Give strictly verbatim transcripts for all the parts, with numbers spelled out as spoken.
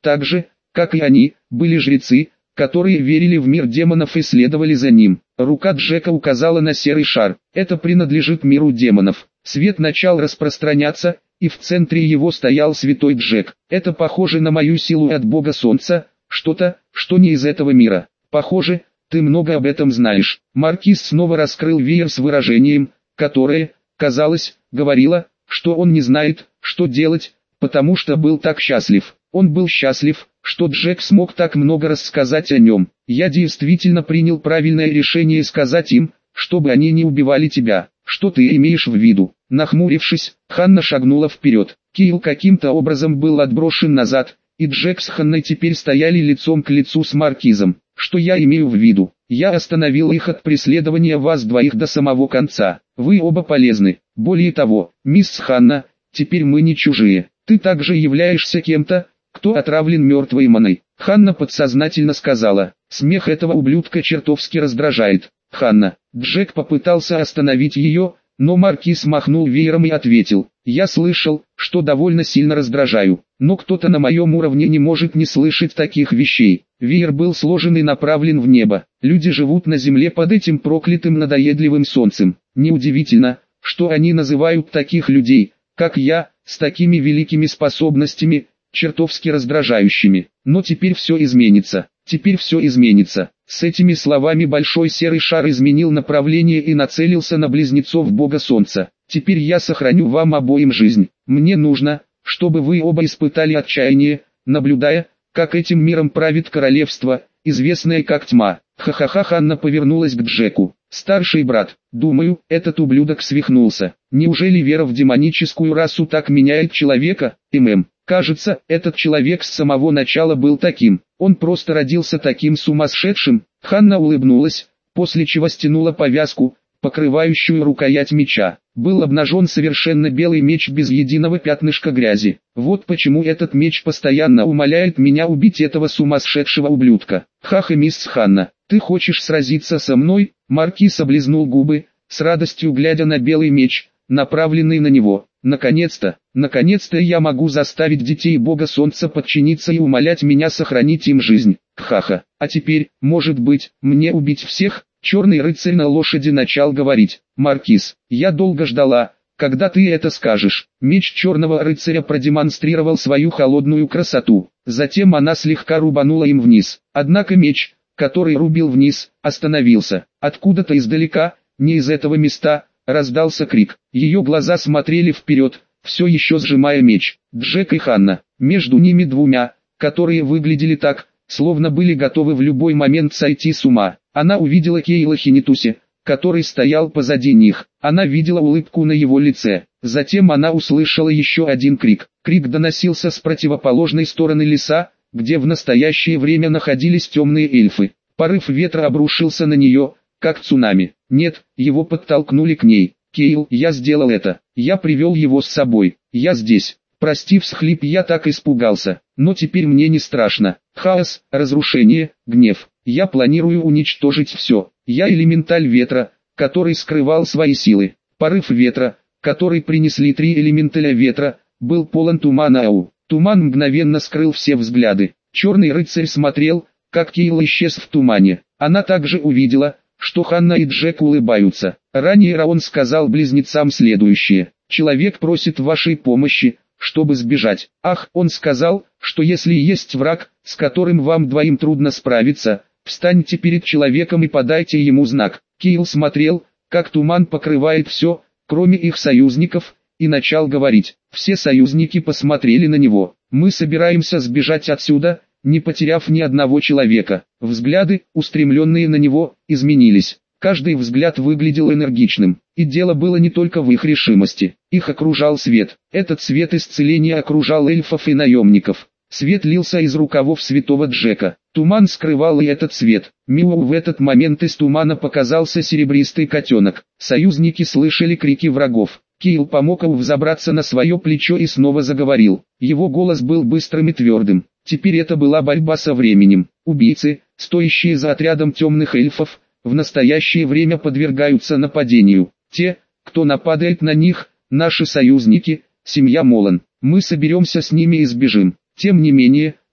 Так же, как и они, были жрецы, которые верили в мир демонов и следовали за ним. Рука Джека указала на серый шар. Это принадлежит миру демонов. Свет начал распространяться, и в центре его стоял святой Джек. Это похоже на мою силу от бога солнца, что-то, что не из этого мира. Похоже, ты много об этом знаешь. Маркиз снова раскрыл веер с выражением, которое, казалось, говорило, что он не знает, что делать, потому что был так счастлив. Он был счастлив, что Джек смог так много рассказать о нем. Я действительно принял правильное решение сказать им, чтобы они не убивали тебя. Что ты имеешь в виду? Нахмурившись, Ханна шагнула вперед. Кейл каким-то образом был отброшен назад, и Джек с Ханной теперь стояли лицом к лицу с Маркизом. Что я имею в виду? Я остановил их от преследования вас двоих до самого конца. Вы оба полезны. Более того, мисс Ханна, теперь мы не чужие. Ты также являешься кем-то, кто отравлен мертвой маной. Ханна подсознательно сказала. Смех этого ублюдка чертовски раздражает. Ханна. Джек попытался остановить ее, но Маркиз махнул веером и ответил. Я слышал, что довольно сильно раздражаю, но кто-то на моем уровне не может не слышать таких вещей. Веер был сложен и направлен в небо. Люди живут на земле под этим проклятым надоедливым солнцем. Неудивительно, что они называют таких людей, как я, с такими великими способностями, чертовски раздражающими. Но теперь все изменится. Теперь все изменится. С этими словами большой серый шар изменил направление и нацелился на близнецов бога солнца. Теперь я сохраню вам обоим жизнь. Мне нужно, чтобы вы оба испытали отчаяние, наблюдая, как этим миром правит королевство, известное как тьма. Ха-ха-ха. Ханна повернулась к Джеку. Старший брат, думаю, этот ублюдок свихнулся. Неужели вера в демоническую расу так меняет человека? ММ. Кажется, этот человек с самого начала был таким. Он просто родился таким сумасшедшим. Ханна улыбнулась, после чего стянула повязку, покрывающую рукоять меча. Был обнажен совершенно белый меч без единого пятнышка грязи. Вот почему этот меч постоянно умоляет меня убить этого сумасшедшего ублюдка. Ха-ха, мисс Ханна, ты хочешь сразиться со мной? Маркиз облизнул губы, с радостью глядя на белый меч, направленный на него. Наконец-то, наконец-то я могу заставить детей бога солнца подчиниться и умолять меня сохранить им жизнь. Ха-ха. А теперь, может быть, мне убить всех? Черный рыцарь на лошади начал говорить. Маркиз, я долго ждала, когда ты это скажешь. Меч черного рыцаря продемонстрировал свою холодную красоту. Затем она слегка рубанула им вниз. Однако меч, который рубил вниз, остановился. Откуда-то издалека, не из этого места, раздался крик. Ее глаза смотрели вперед, все еще сжимая меч. Джек и Ханна, между ними двумя, которые выглядели так, словно были готовы в любой момент сойти с ума. Она увидела Кейла Хинитуси, который стоял позади них. Она видела улыбку на его лице. Затем она услышала еще один крик. Крик доносился с противоположной стороны леса, где в настоящее время находились темные эльфы. Порыв ветра обрушился на нее, как цунами. Нет, его подтолкнули к ней. Кейл, я сделал это. Я привел его с собой. Я здесь. Прости всхлип, я так испугался. Но теперь мне не страшно. Хаос, разрушение, гнев. Я планирую уничтожить все. Я элементаль ветра, который скрывал свои силы. Порыв ветра, который принесли три элементаля ветра, был полон тумана. Ау. Туман мгновенно скрыл все взгляды. Черный рыцарь смотрел, как Кейл исчез в тумане. Она также увидела, что Ханна и Джек улыбаются. Ранее Раон сказал близнецам следующее. Человек просит вашей помощи, чтобы сбежать. Ах, он сказал, что если есть враг, с которым вам двоим трудно справиться, встаньте перед человеком и подайте ему знак. Кейл смотрел, как туман покрывает все, кроме их союзников, и начал говорить. Все союзники посмотрели на него. Мы собираемся сбежать отсюда, не потеряв ни одного человека. Взгляды, устремленные на него, изменились. Каждый взгляд выглядел энергичным. И дело было не только в их решимости. Их окружал свет. Этот свет исцеления окружал эльфов и наемников. Свет лился из рукавов святого Джека. Туман скрывал и этот свет. Миу, в этот момент из тумана показался серебристый котенок. Союзники слышали крики врагов. Кейл помог ему взобраться на свое плечо и снова заговорил. Его голос был быстрым и твердым. Теперь это была борьба со временем. Убийцы, стоящие за отрядом темных эльфов, в настоящее время подвергаются нападению. Те, кто нападает на них, наши союзники, семья Молан. Мы соберемся с ними и сбежим. Тем не менее,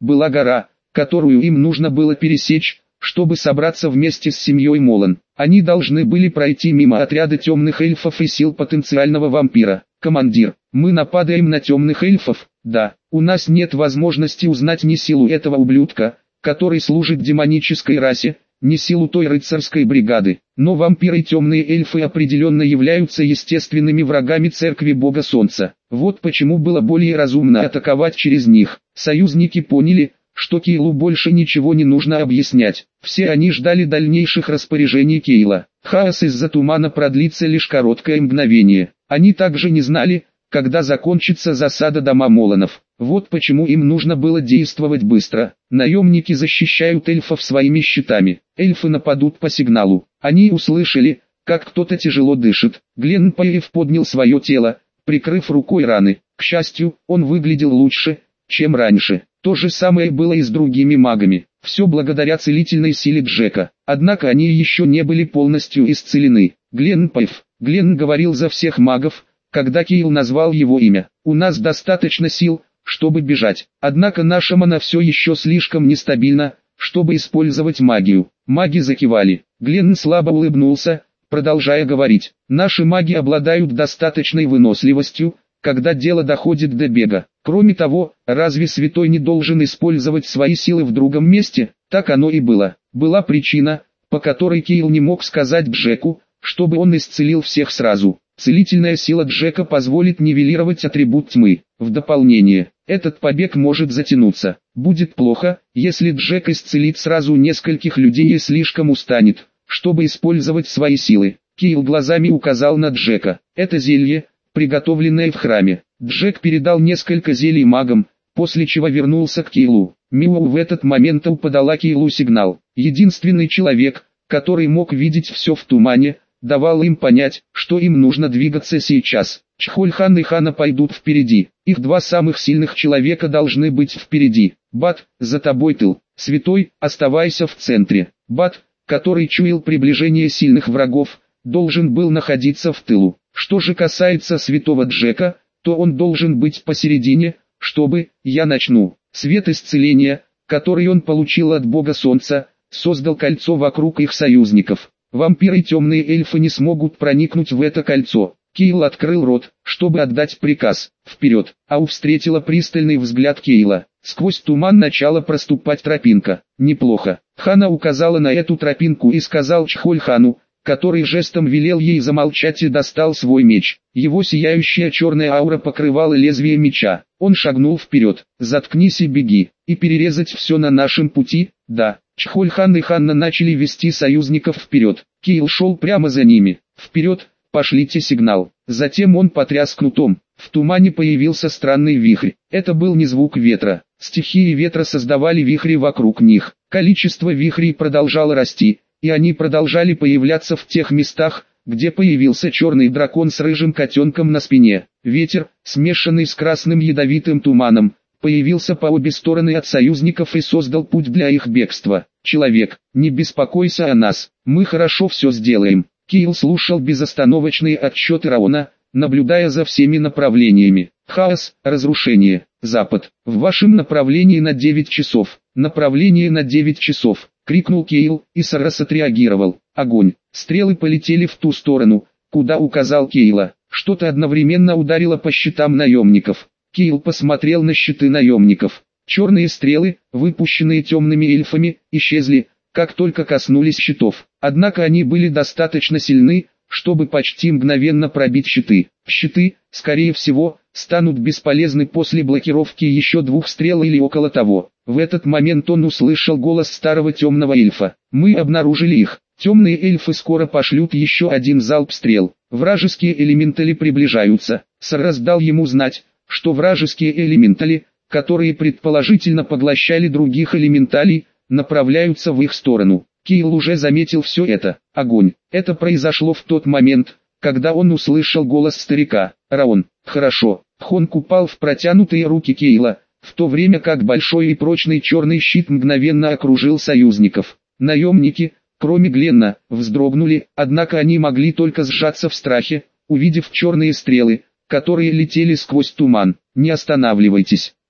была гора, которую им нужно было пересечь, чтобы собраться вместе с семьей Молан. Они должны были пройти мимо отряда темных эльфов и сил потенциального вампира. «Командир, мы нападаем на темных эльфов?» «Да, у нас нет возможности узнать ни силу этого ублюдка, который служит демонической расе, ни силу той рыцарской бригады. Но вампиры и темные эльфы определенно являются естественными врагами церкви Бога Солнца. Вот почему было более разумно атаковать через них». Союзники поняли, что Кейлу больше ничего не нужно объяснять. Все они ждали дальнейших распоряжений Кейла. Хаос из-за тумана продлится лишь короткое мгновение. Они также не знали, когда закончится засада дома Моланов. Вот почему им нужно было действовать быстро. Наемники защищают эльфов своими щитами. Эльфы нападут по сигналу. Они услышали, как кто-то тяжело дышит. Глен Паев поднял свое тело, прикрыв рукой раны. К счастью, он выглядел лучше, чем раньше. То же самое было и с другими магами. Все благодаря целительной силе Джека. Однако они еще не были полностью исцелены. Глен Паев. Глен говорил за всех магов, когда Кейл назвал его имя. «У нас достаточно сил, чтобы бежать. Однако наша мана все еще слишком нестабильна, чтобы использовать магию». Маги закивали. Глен слабо улыбнулся, продолжая говорить. «Наши маги обладают достаточной выносливостью, когда дело доходит до бега. Кроме того, разве святой не должен использовать свои силы в другом месте?» Так оно и было. Была причина, по которой Кейл не мог сказать Джеку, чтобы он исцелил всех сразу. Целительная сила Джека позволит нивелировать атрибут тьмы. В дополнение, этот побег может затянуться. Будет плохо, если Джек исцелит сразу нескольких людей и слишком устанет, чтобы использовать свои силы. Кейл глазами указал на Джека. Это зелье, приготовленное в храме. Джек передал несколько зелий магам, после чего вернулся к Кейлу. Миоу в этот момент подала Кейлу сигнал. Единственный человек, который мог видеть все в тумане, давал им понять, что им нужно двигаться сейчас. Чхольхан и Хана пойдут впереди. Их два самых сильных человека должны быть впереди. Бат, за тобой тыл. Святой, оставайся в центре. Бат, который чуял приближение сильных врагов, должен был находиться в тылу. Что же касается святого Джека, то он должен быть посередине, чтобы, я начну. Свет исцеления, который он получил от Бога Солнца, создал кольцо вокруг их союзников. Вампиры и темные эльфы не смогут проникнуть в это кольцо. Кейл открыл рот, чтобы отдать приказ. Вперед. Ау встретила пристальный взгляд Кейла. Сквозь туман начала проступать тропинка. Неплохо. Хана указала на эту тропинку и сказал Чхольхану, который жестом велел ей замолчать и достал свой меч. Его сияющая черная аура покрывала лезвие меча. Он шагнул вперед. «Заткнись и беги, и перерезать все на нашем пути, да». Чхольхан и Ханна начали вести союзников вперед. Кейл шел прямо за ними. «Вперед, пошлите сигнал». Затем он потряс кнутом. В тумане появился странный вихрь. Это был не звук ветра. Стихии ветра создавали вихри вокруг них. Количество вихрей продолжало расти, и они продолжали появляться в тех местах, где появился черный дракон с рыжим котенком на спине. Ветер, смешанный с красным ядовитым туманом, появился по обе стороны от союзников и создал путь для их бегства. «Человек, не беспокойся о нас, мы хорошо все сделаем». Кейл слушал безостановочные отчеты Раона, наблюдая за всеми направлениями. «Хаос, разрушение, запад, в вашем направлении на девять часов, направление на девять часов», — крикнул Кейл, и Сарас отреагировал. «Огонь!» Стрелы полетели в ту сторону, куда указал Кейла. Что-то одновременно ударило по щитам наемников. Кейл посмотрел на щиты наемников. Черные стрелы, выпущенные темными эльфами, исчезли, как только коснулись щитов. Однако они были достаточно сильны, чтобы почти мгновенно пробить щиты. Щиты, скорее всего, станут бесполезны после блокировки еще двух стрел или около того. В этот момент он услышал голос старого темного эльфа. «Мы обнаружили их. Темные эльфы скоро пошлют еще один залп стрел. Вражеские элементали приближаются». Сарас дал ему знать, что вражеские элементали, которые предположительно поглощали других элементалей, направляются в их сторону. Кейл уже заметил все это. Огонь. Это произошло в тот момент, когда он услышал голос старика. «Раон, хорошо». Хонг упал в протянутые руки Кейла, в то время как большой и прочный черный щит мгновенно окружил союзников. Наемники, кроме Гленна, вздрогнули, однако они могли только сжаться в страхе, увидев черные стрелы, которые летели сквозь туман. «Не останавливайтесь».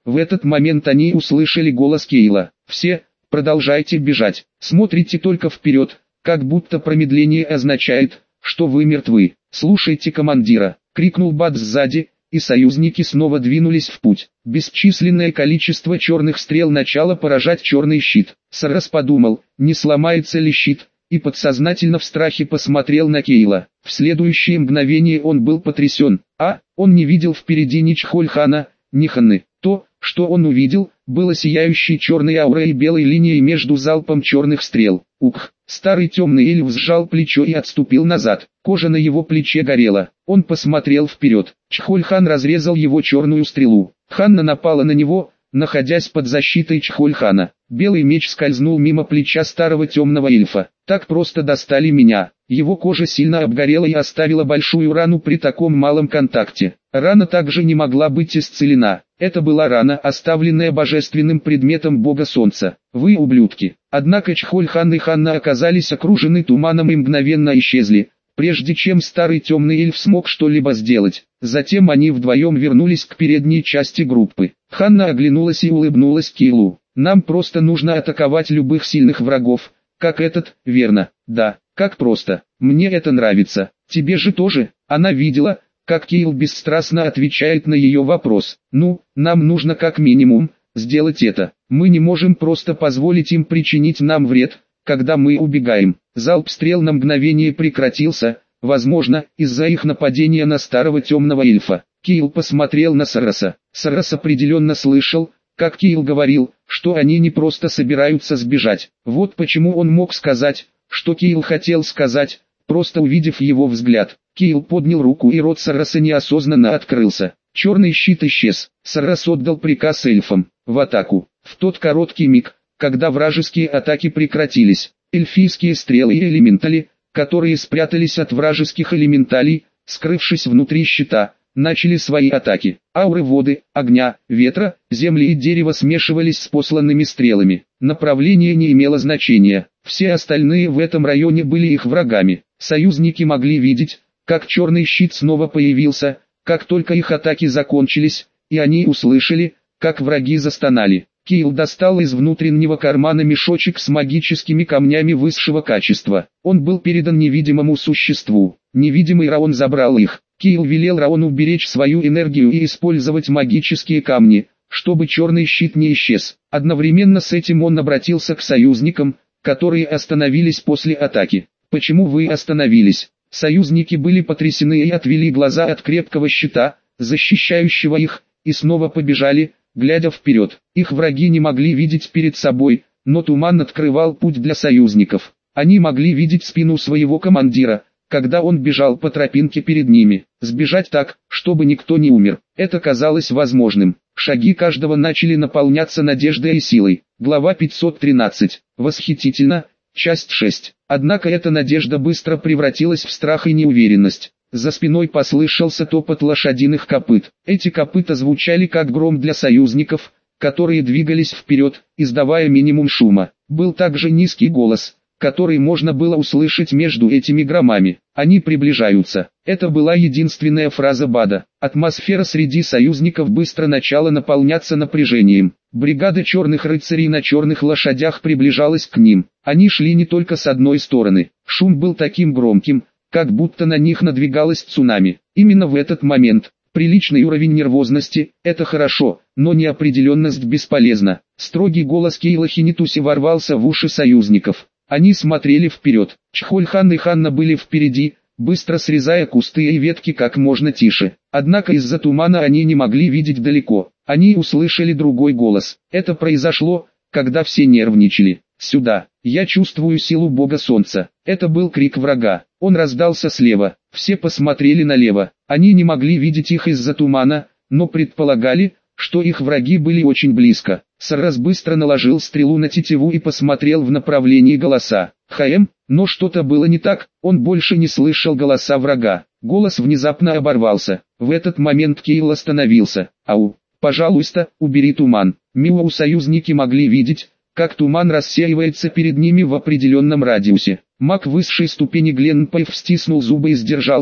В этот момент они услышали голос Кейла. «Все, продолжайте бежать, смотрите только вперед, как будто промедление означает, что вы мертвы. Слушайте командира», — крикнул Бат сзади, и союзники снова двинулись в путь. Бесчисленное количество черных стрел начало поражать черный щит. Саррас подумал, не сломается ли щит, и подсознательно в страхе посмотрел на Кейла. В следующее мгновение он был потрясен, а, он не видел впереди ни Чхольхана, ни Ханны. То, что он увидел, было сияющей черной аурой и белой линией между залпом черных стрел. Ух! Старый темный эльф сжал плечо и отступил назад. Кожа на его плече горела. Он посмотрел вперед. Чхольхан разрезал его черную стрелу. Ханна напала на него, находясь под защитой Чхольхана. Белый меч скользнул мимо плеча старого темного эльфа. «Так просто достали меня». Его кожа сильно обгорела и оставила большую рану при таком малом контакте. Рана также не могла быть исцелена. Это была рана, оставленная божественным предметом бога солнца. «Вы ублюдки». Однако Чхольхан и Ханна оказались окружены туманом и мгновенно исчезли, прежде чем старый темный эльф смог что-либо сделать. Затем они вдвоем вернулись к передней части группы. Ханна оглянулась и улыбнулась Кейлу. «Нам просто нужно атаковать любых сильных врагов, как этот, верно?» «Да, как просто. Мне это нравится. Тебе же тоже?» Она видела, как Кейл бесстрастно отвечает на ее вопрос. «Ну, нам нужно как минимум сделать это. Мы не можем просто позволить им причинить нам вред, когда мы убегаем». Залп стрел на мгновение прекратился, возможно, из-за их нападения на старого темного эльфа. Кейл посмотрел на Сарраса. Саррас определенно слышал, как Кейл говорил, что они не просто собираются сбежать. Вот почему он мог сказать, что Кейл хотел сказать, просто увидев его взгляд. Кейл поднял руку, и рот Сарраса неосознанно открылся. Черный щит исчез. Саррас отдал приказ эльфам в атаку. В тот короткий миг, когда вражеские атаки прекратились, эльфийские стрелы и элементали, которые спрятались от вражеских элементалей, скрывшись внутри щита, начали свои атаки. Ауры воды, огня, ветра, земли и дерева смешивались с посланными стрелами. Направление не имело значения. Все остальные в этом районе были их врагами. Союзники могли видеть, как черный щит снова появился, как только их атаки закончились, и они услышали, как враги застонали. Кейл достал из внутреннего кармана мешочек с магическими камнями высшего качества. Он был передан невидимому существу. Невидимый Раон забрал их. Кейл велел Раону беречь свою энергию и использовать магические камни, чтобы черный щит не исчез. Одновременно с этим он обратился к союзникам, которые остановились после атаки. «Почему вы остановились?» Союзники были потрясены и отвели глаза от крепкого щита, защищающего их, и снова побежали, глядя вперед. Их враги не могли видеть перед собой, но туман открывал путь для союзников. Они могли видеть спину своего командира, когда он бежал по тропинке перед ними. Сбежать так, чтобы никто не умер, это казалось возможным. Шаги каждого начали наполняться надеждой и силой. Глава пятьсот тринадцать. Восхитительно. Часть шесть. Однако эта надежда быстро превратилась в страх и неуверенность. За спиной послышался топот лошадиных копыт. Эти копыта звучали как гром для союзников, которые двигались вперед, издавая минимум шума. Был также низкий голос, который можно было услышать между этими громами. «Они приближаются». Это была единственная фраза Бада. Атмосфера среди союзников быстро начала наполняться напряжением. Бригада черных рыцарей на черных лошадях приближалась к ним. Они шли не только с одной стороны. Шум был таким громким, как будто на них надвигалось цунами. Именно в этот момент, приличный уровень нервозности, это хорошо, но неопределенность бесполезна. Строгий голос Кейла Хинитуси ворвался в уши союзников. Они смотрели вперед. Чхольхан и Ханна были впереди, быстро срезая кусты и ветки как можно тише. Однако из-за тумана они не могли видеть далеко. Они услышали другой голос. Это произошло, когда все нервничали. «Сюда! Я чувствую силу бога солнца!» Это был крик врага. Он раздался слева. Все посмотрели налево. Они не могли видеть их из-за тумана, но предполагали, что их враги были очень близко. Саррас быстро наложил стрелу на тетиву и посмотрел в направлении голоса. «Хаэм?» Но что-то было не так, он больше не слышал голоса врага. Голос внезапно оборвался. В этот момент Кейл остановился. «Ау! Пожалуйста, убери туман!» Миоу союзники могли видеть, как туман рассеивается перед ними в определенном радиусе. Маг высшей ступени Гленпайв стиснул зубы и сдержался,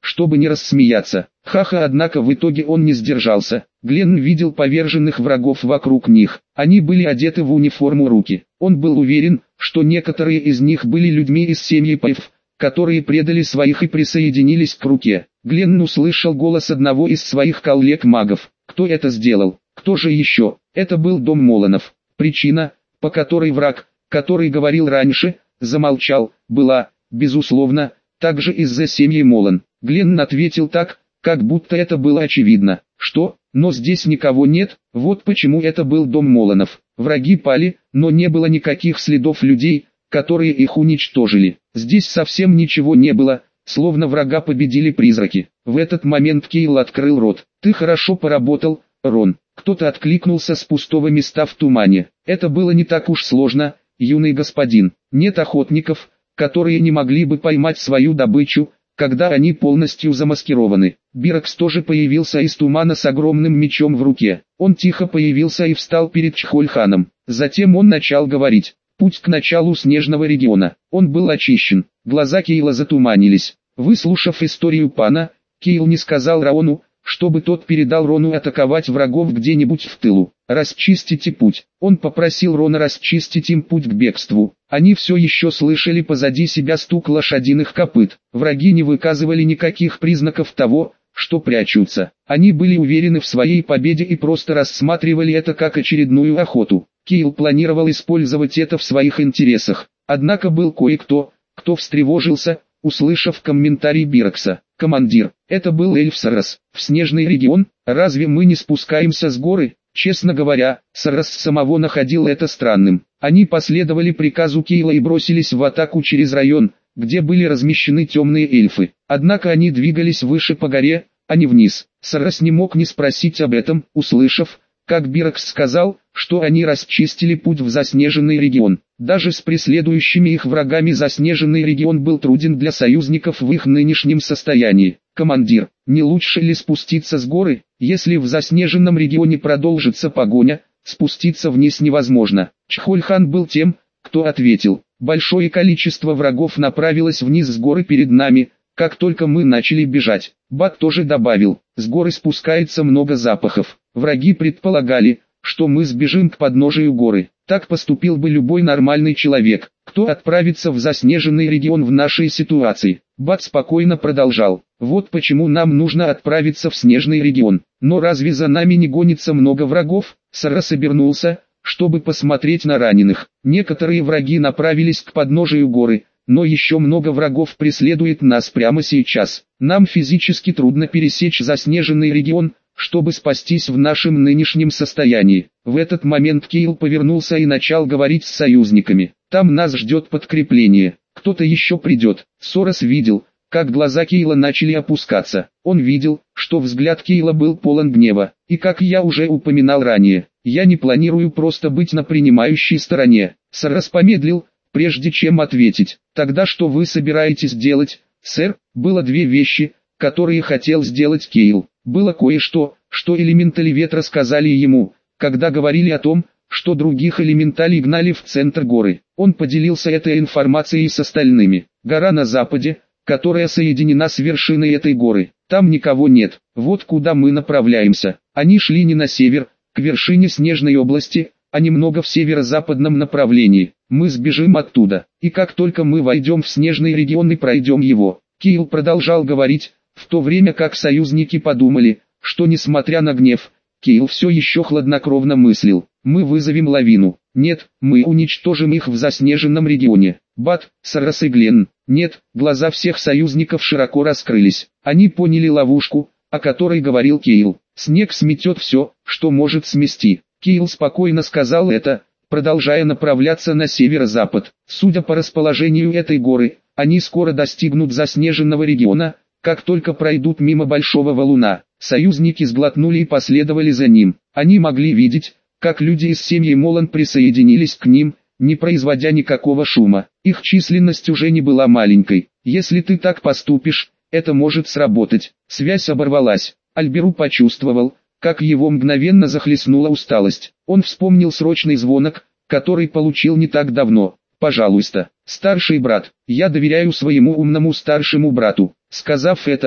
чтобы не рассмеяться. Ха-ха, однако в итоге он не сдержался. Гленн видел поверженных врагов вокруг них. Они были одеты в униформу руки. Он был уверен, что некоторые из них были людьми из семьи Пэйв, которые предали своих и присоединились к руке. Гленн услышал голос одного из своих коллег-магов. Кто это сделал? Кто же еще? Это был дом Моланов. Причина, по которой враг, который говорил раньше, замолчал, была, безусловно, также из-за семьи Молан. Гленн ответил так, как будто это было очевидно. Что? Но здесь никого нет, вот почему это был дом Моланов. Враги пали, но не было никаких следов людей, которые их уничтожили. Здесь совсем ничего не было, словно врага победили призраки. В этот момент Кейл открыл рот. «Ты хорошо поработал, Рон». Кто-то откликнулся с пустого места в тумане. «Это было не так уж сложно, юный господин. Нет охотников, которые не могли бы поймать свою добычу, когда они полностью замаскированы». Бирокс тоже появился из тумана с огромным мечом в руке. Он тихо появился и встал перед Чхольханом. Затем он начал говорить. Путь к началу снежного региона. Он был очищен. Глаза Кейла затуманились. Выслушав историю пана, Кейл не сказал Раону, чтобы тот передал Рону атаковать врагов где-нибудь в тылу. «Расчистите путь». Он попросил Рона расчистить им путь к бегству. Они все еще слышали позади себя стук лошадиных копыт. Враги не выказывали никаких признаков того, что прячутся. Они были уверены в своей победе и просто рассматривали это как очередную охоту. Кейл планировал использовать это в своих интересах. Однако был кое-кто, кто встревожился, услышав комментарий Бирокса. «Командир, это был эльф Сарас. В снежный регион? Разве мы не спускаемся с горы?» Честно говоря, Сарас самого находил это странным. Они последовали приказу Кейла и бросились в атаку через район, где были размещены темные эльфы. Однако они двигались выше по горе, а не вниз. Сарас не мог не спросить об этом, услышав, как Бирокс сказал, что они расчистили путь в заснеженный регион. Даже с преследующими их врагами заснеженный регион был труден для союзников в их нынешнем состоянии. «Командир, не лучше ли спуститься с горы? Если в заснеженном регионе продолжится погоня, спуститься вниз невозможно». Чхольхан был тем, кто ответил. «Большое количество врагов направилось вниз с горы перед нами, как только мы начали бежать». Бат тоже добавил, «С горы спускается много запахов. Враги предполагали, что мы сбежим к подножию горы. Так поступил бы любой нормальный человек, кто отправится в заснеженный регион в нашей ситуации». Бат спокойно продолжал, «Вот почему нам нужно отправиться в снежный регион. Но разве за нами не гонится много врагов?» Сарас обернулся, чтобы посмотреть на раненых. Некоторые враги направились к подножию горы, но еще много врагов преследует нас прямо сейчас. Нам физически трудно пересечь заснеженный регион, чтобы спастись в нашем нынешнем состоянии. В этот момент Кейл повернулся и начал говорить с союзниками. «Там нас ждет подкрепление. Кто-то еще придет». Сорос видел, как глаза Кейла начали опускаться. Он видел, что взгляд Кейла был полон гнева. И как я уже упоминал ранее, я не планирую просто быть на принимающей стороне. Сорос помедлил, прежде чем ответить. «Тогда что вы собираетесь делать, сэр?» Было две вещи, которые хотел сделать Кейл. Было кое-что, что элементали ветра сказали ему, когда говорили о том, что других элементалей гнали в центр горы. Он поделился этой информацией с остальными. Гора на западе, которая соединена с вершиной этой горы. Там никого нет. Вот куда мы направляемся. Они шли не на север, к вершине снежной области, а немного в северо-западном направлении. Мы сбежим оттуда. И как только мы войдем в снежный регион и пройдем его. Кейл продолжал говорить, в то время как союзники подумали, что несмотря на гнев, Кейл все еще хладнокровно мыслил. Мы вызовем лавину. Нет, мы уничтожим их в заснеженном регионе. Бат, Сарас и Гленн. Нет, глаза всех союзников широко раскрылись. Они поняли ловушку, о которой говорил Кейл. Снег сметет все, что может смести. Кейл спокойно сказал это, продолжая направляться на северо-запад. Судя по расположению этой горы, они скоро достигнут заснеженного региона, как только пройдут мимо большого валуна. Союзники сглотнули и последовали за ним. Они могли видеть, как люди из семьи Молан присоединились к ним, не производя никакого шума. Их численность уже не была маленькой. «Если ты так поступишь, это может сработать». Связь оборвалась. Альберу почувствовал, как его мгновенно захлестнула усталость. Он вспомнил срочный звонок, который получил не так давно. «Пожалуйста, старший брат, я доверяю своему умному старшему брату». Сказав это,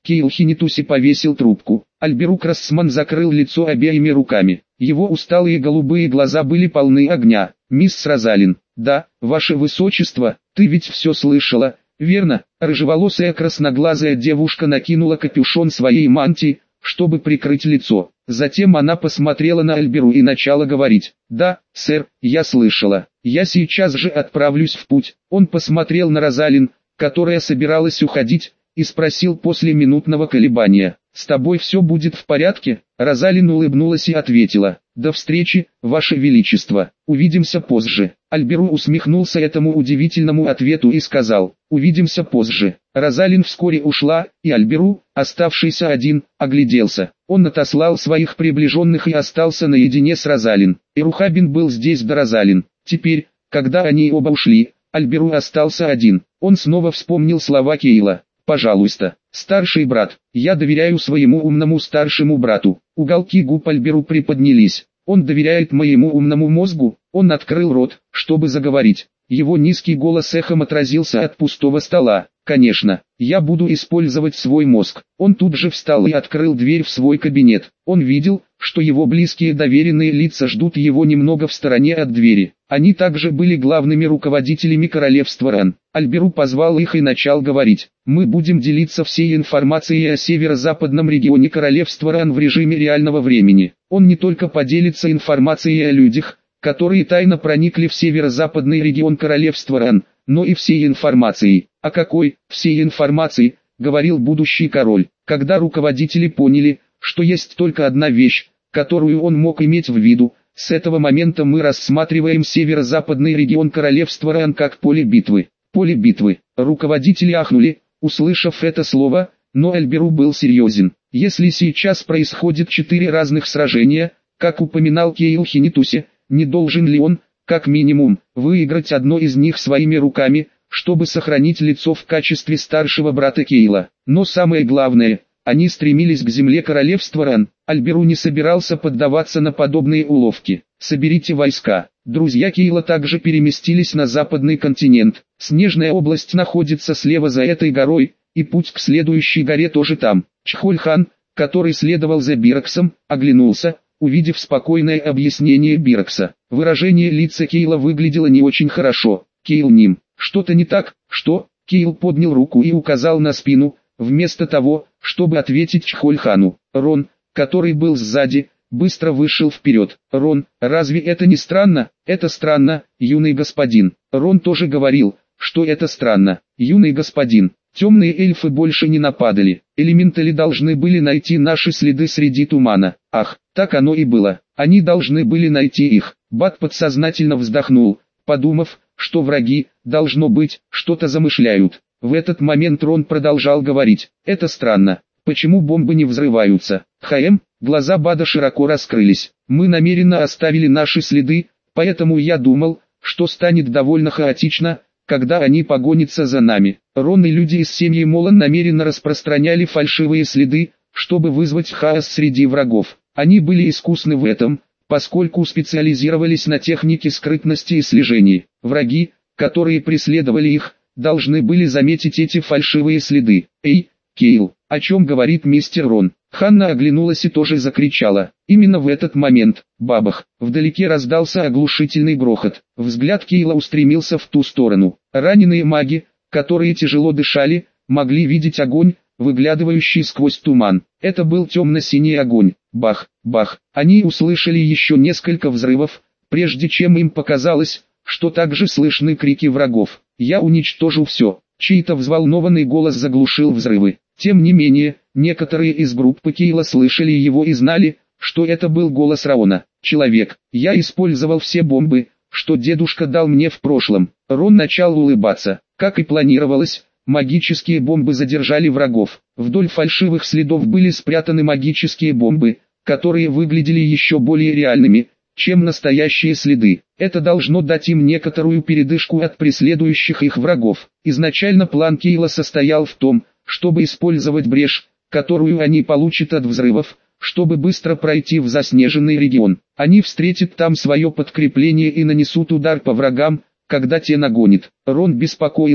Кейл Хинитуси повесил трубку. Альберу Крассман закрыл лицо обеими руками. Его усталые голубые глаза были полны огня. «Мисс Розалин, да, ваше высочество, ты ведь все слышала, верно?» Рыжеволосая красноглазая девушка накинула капюшон своей мантии, чтобы прикрыть лицо. Затем она посмотрела на Альберу и начала говорить. «Да, сэр, я слышала. Я сейчас же отправлюсь в путь». Он посмотрел на Розалин, которая собиралась уходить, и спросил после минутного колебания: «С тобой все будет в порядке?» Розалин улыбнулась и ответила: «До встречи, Ваше Величество, увидимся позже». Альберу усмехнулся этому удивительному ответу и сказал: «Увидимся позже». Розалин вскоре ушла, и Альберу, оставшийся один, огляделся. Он отослал своих приближенных и остался наедине с Розалин. Ирухабин был здесь до Розалин. Теперь, когда они оба ушли, Альберу остался один. Он снова вспомнил слова Кейла. «Пожалуйста, старший брат, я доверяю своему умному старшему брату». Уголки губ Альберу приподнялись. «Он доверяет моему умному мозгу». Он открыл рот, чтобы заговорить. Его низкий голос эхом отразился от пустого стола. «Конечно, я буду использовать свой мозг». Он тут же встал и открыл дверь в свой кабинет. Он видел, что его близкие доверенные лица ждут его немного в стороне от двери. Они также были главными руководителями королевства Ран. Альберу позвал их и начал говорить: «Мы будем делиться всей информацией о северо-западном регионе королевства Ран в режиме реального времени». Он не только поделится информацией о людях, которые тайно проникли в северо-западный регион королевства Ран, но и всей информацией. «А какой всей информации?» — говорил будущий король. Когда руководители поняли, что есть только одна вещь, которую он мог иметь в виду: с этого момента мы рассматриваем северо-западный регион королевства Ран как поле битвы. Поле битвы. Руководители ахнули, услышав это слово, но Альберу был серьезен. Если сейчас происходит четыре разных сражения, как упоминал Кейл Хинитуси, не должен ли он, как минимум, выиграть одно из них своими руками, чтобы сохранить лицо в качестве старшего брата Кейла? Но самое главное, они стремились к земле королевства Ран. Альберу не собирался поддаваться на подобные уловки. «Соберите войска». Друзья Кейла также переместились на западный континент. Снежная область находится слева за этой горой, и путь к следующей горе тоже там. Чхоль-хан, который следовал за Бироксом, оглянулся, увидев спокойное объяснение Бирокса. Выражение лица Кейла выглядело не очень хорошо. «Кейл Ним, что-то не так?» «Что?» Кейл поднял руку и указал на спину, вместо того, чтобы ответить Чхоль-хану. Рон, который был сзади, быстро вышел вперед. «Рон, разве это не странно?» «Это странно, юный господин». Рон тоже говорил, что это странно. «Юный господин, темные эльфы больше не нападали. Элементали должны были найти наши следы среди тумана». «Ах, так оно и было. Они должны были найти их». Бат подсознательно вздохнул, подумав, что враги, должно быть, что-то замышляют. В этот момент Рон продолжал говорить: «Это странно. Почему бомбы не взрываются?» «Хаэм», глаза Бада широко раскрылись. «Мы намеренно оставили наши следы, поэтому я думал, что станет довольно хаотично, когда они погонятся за нами». Рон и люди из семьи Молан намеренно распространяли фальшивые следы, чтобы вызвать хаос среди врагов. Они были искусны в этом, поскольку специализировались на технике скрытности и слежения. Враги, которые преследовали их, должны были заметить эти фальшивые следы. «Эй, Кейл, о чем говорит мистер Рон?» Ханна оглянулась и тоже закричала. Именно в этот момент, бабах, вдалеке раздался оглушительный грохот. Взгляд Кейла устремился в ту сторону. Раненые маги, которые тяжело дышали, могли видеть огонь, выглядывающий сквозь туман. Это был темно-синий огонь. Бах, бах. Они услышали еще несколько взрывов, прежде чем им показалось, что также слышны крики врагов. «Я уничтожу все». Чей-то взволнованный голос заглушил взрывы. Тем не менее, некоторые из группы Кейла слышали его и знали, что это был голос Раона. «Человек, я использовал все бомбы, что дедушка дал мне в прошлом». Рон начал улыбаться. Как и планировалось, магические бомбы задержали врагов. Вдоль фальшивых следов были спрятаны магические бомбы, которые выглядели еще более реальными, чем настоящие следы. Это должно дать им некоторую передышку от преследующих их врагов. Изначально план Кейла состоял в том, чтобы использовать брешь, которую они получат от взрывов, чтобы быстро пройти в заснеженный регион. Они встретят там свое подкрепление и нанесут удар по врагам, когда те нагонят. Рон беспокоился,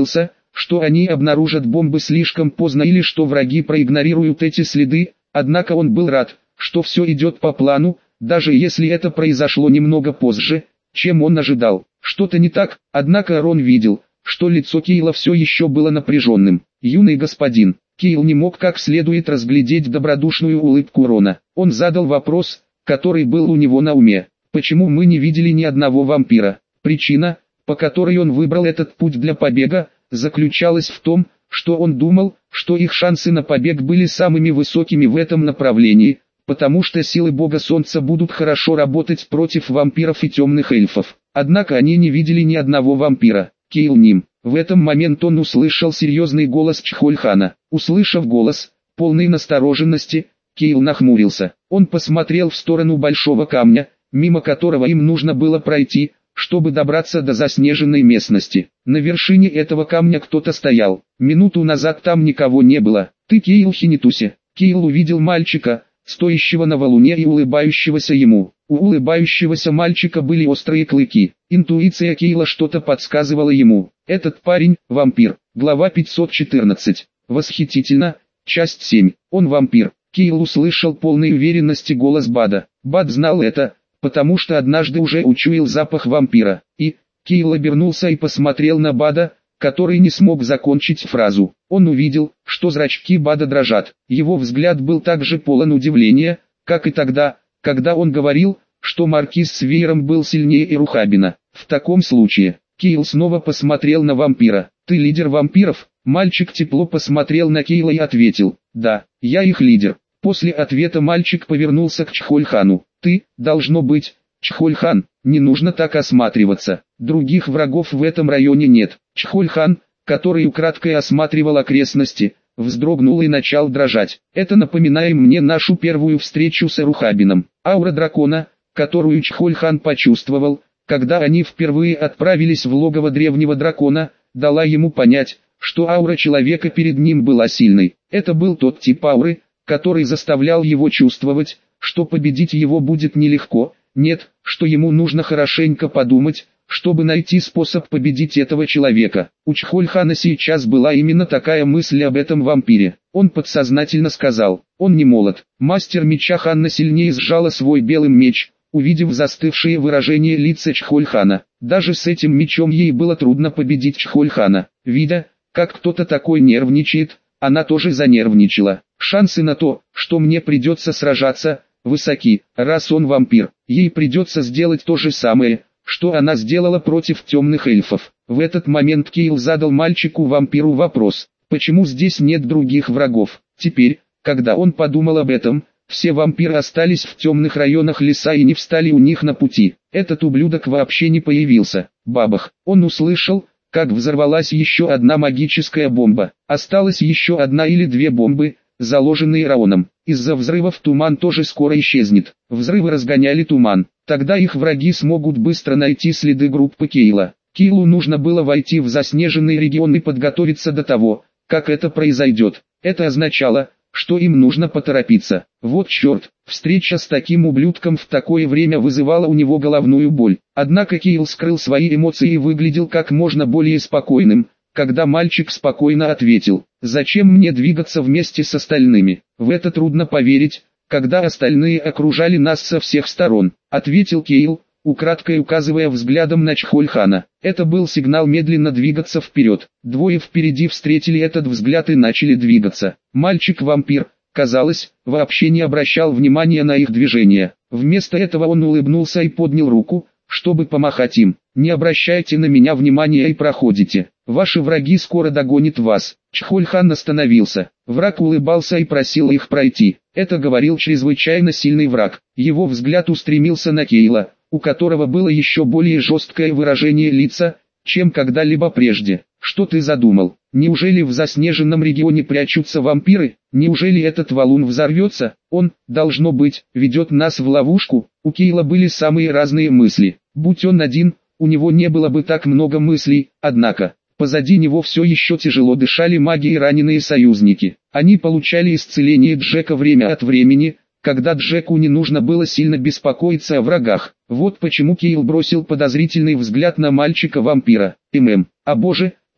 что они обнаружат бомбы слишком поздно или что враги проигнорируют эти следы, однако он был рад, что все идет по плану, даже если это произошло немного позже, чем он ожидал. Что-то не так, однако Рон видел, что лицо Кейла все еще было напряженным. «Юный господин». Кейл не мог как следует разглядеть добродушную улыбку Рона. Он задал вопрос, который был у него на уме. «Почему мы не видели ни одного вампира?» Причина, по которой он выбрал этот путь для побега, заключалась в том, что он думал, что их шансы на побег были самыми высокими в этом направлении, потому что силы бога солнца будут хорошо работать против вампиров и темных эльфов. Однако они не видели ни одного вампира. Кейл ним. В этот момент он услышал серьезный голос Чхольхана. Услышав голос, полный настороженности, Кейл нахмурился. Он посмотрел в сторону большого камня, мимо которого им нужно было пройти, чтобы добраться до заснеженной местности. На вершине этого камня кто-то стоял. Минуту назад там никого не было. «Ты Кейл Хинитуси». Кейл увидел мальчика, стоящего на валуне и улыбающегося ему. У улыбающегося мальчика были острые клыки. Интуиция Кейла что-то подсказывала ему. Этот парень – вампир. Глава пятьсот четырнадцать. Восхитительно. Часть семь. Он вампир. Кейл услышал полной уверенности голос Бада. Бад знал это, потому что однажды уже учуял запах вампира. И Кейл обернулся и посмотрел на Бада, который не смог закончить фразу. Он увидел, что зрачки Бада дрожат. Его взгляд был также полон удивления, как и тогда, когда он говорил, что маркиз с веером был сильнее Ирухабина. В таком случае, Кейл снова посмотрел на вампира. «Ты лидер вампиров?» Мальчик тепло посмотрел на Кейла и ответил: «Да, я их лидер». После ответа мальчик повернулся к Чхольхану. «Ты, должно быть, Чхольхан, не нужно так осматриваться. Других врагов в этом районе нет». Чхольхан, который украдкой осматривал окрестности, вздрогнул и начал дрожать. «Это напоминает мне нашу первую встречу с Ирухабином». Аура дракона, которую Чхольхан почувствовал, когда они впервые отправились в логово древнего дракона, дала ему понять, что аура человека перед ним была сильной. Это был тот тип ауры, который заставлял его чувствовать, что победить его будет нелегко, нет, что ему нужно хорошенько подумать, чтобы найти способ победить этого человека. У Чхольхана сейчас была именно такая мысль об этом вампире. Он подсознательно сказал: «Он не молод». Мастер меча Ханна сильнее сжала свой белый меч, увидев застывшее выражение лица Чхольхана. Даже с этим мечом ей было трудно победить Чхольхана. Видя, как кто-то такой нервничает, она тоже занервничала. Шансы на то, что мне придется сражаться, высоки. Раз он вампир, ей придется сделать то же самое, что она сделала против темных эльфов. В этот момент Кейл задал мальчику-вампиру вопрос: почему здесь нет других врагов? Теперь, когда он подумал об этом, все вампиры остались в темных районах леса и не встали у них на пути. Этот ублюдок вообще не появился. Бабах! Он услышал, как взорвалась еще одна магическая бомба. Осталась еще одна или две бомбы, заложенные Раоном. Из-за взрывов туман тоже скоро исчезнет. Взрывы разгоняли туман. Тогда их враги смогут быстро найти следы группы Кейла. Кейлу нужно было войти в заснеженный регион и подготовиться до того, как это произойдет. Это означало, что им нужно поторопиться. Вот черт, встреча с таким ублюдком в такое время вызывала у него головную боль. Однако Кейл скрыл свои эмоции и выглядел как можно более спокойным, когда мальчик спокойно ответил: «Зачем мне двигаться вместе с остальными? В это трудно поверить, когда остальные окружали нас со всех сторон», — ответил Кейл, украдкой указывая взглядом на Чхольхана. Это был сигнал медленно двигаться вперед. Двое впереди встретили этот взгляд и начали двигаться. Мальчик-вампир, казалось, вообще не обращал внимания на их движения. Вместо этого он улыбнулся и поднял руку, чтобы помахать им. «Не обращайте на меня внимания и проходите. Ваши враги скоро догонят вас». Чхольхан остановился. Враг улыбался и просил их пройти. Это говорил чрезвычайно сильный враг. Его взгляд устремился на Кейла, у которого было еще более жесткое выражение лица, чем когда-либо прежде. «Что ты задумал? Неужели в заснеженном регионе прячутся вампиры? Неужели этот валун взорвется? Он, должно быть, ведет нас в ловушку?» У Кейла были самые разные мысли. Будь он один, у него не было бы так много мыслей, однако, позади него все еще тяжело дышали маги и раненые союзники. Они получали исцеление Джека время от времени, когда Джеку не нужно было сильно беспокоиться о врагах. Вот почему Кейл бросил подозрительный взгляд на мальчика-вампира. «Мм, а боже,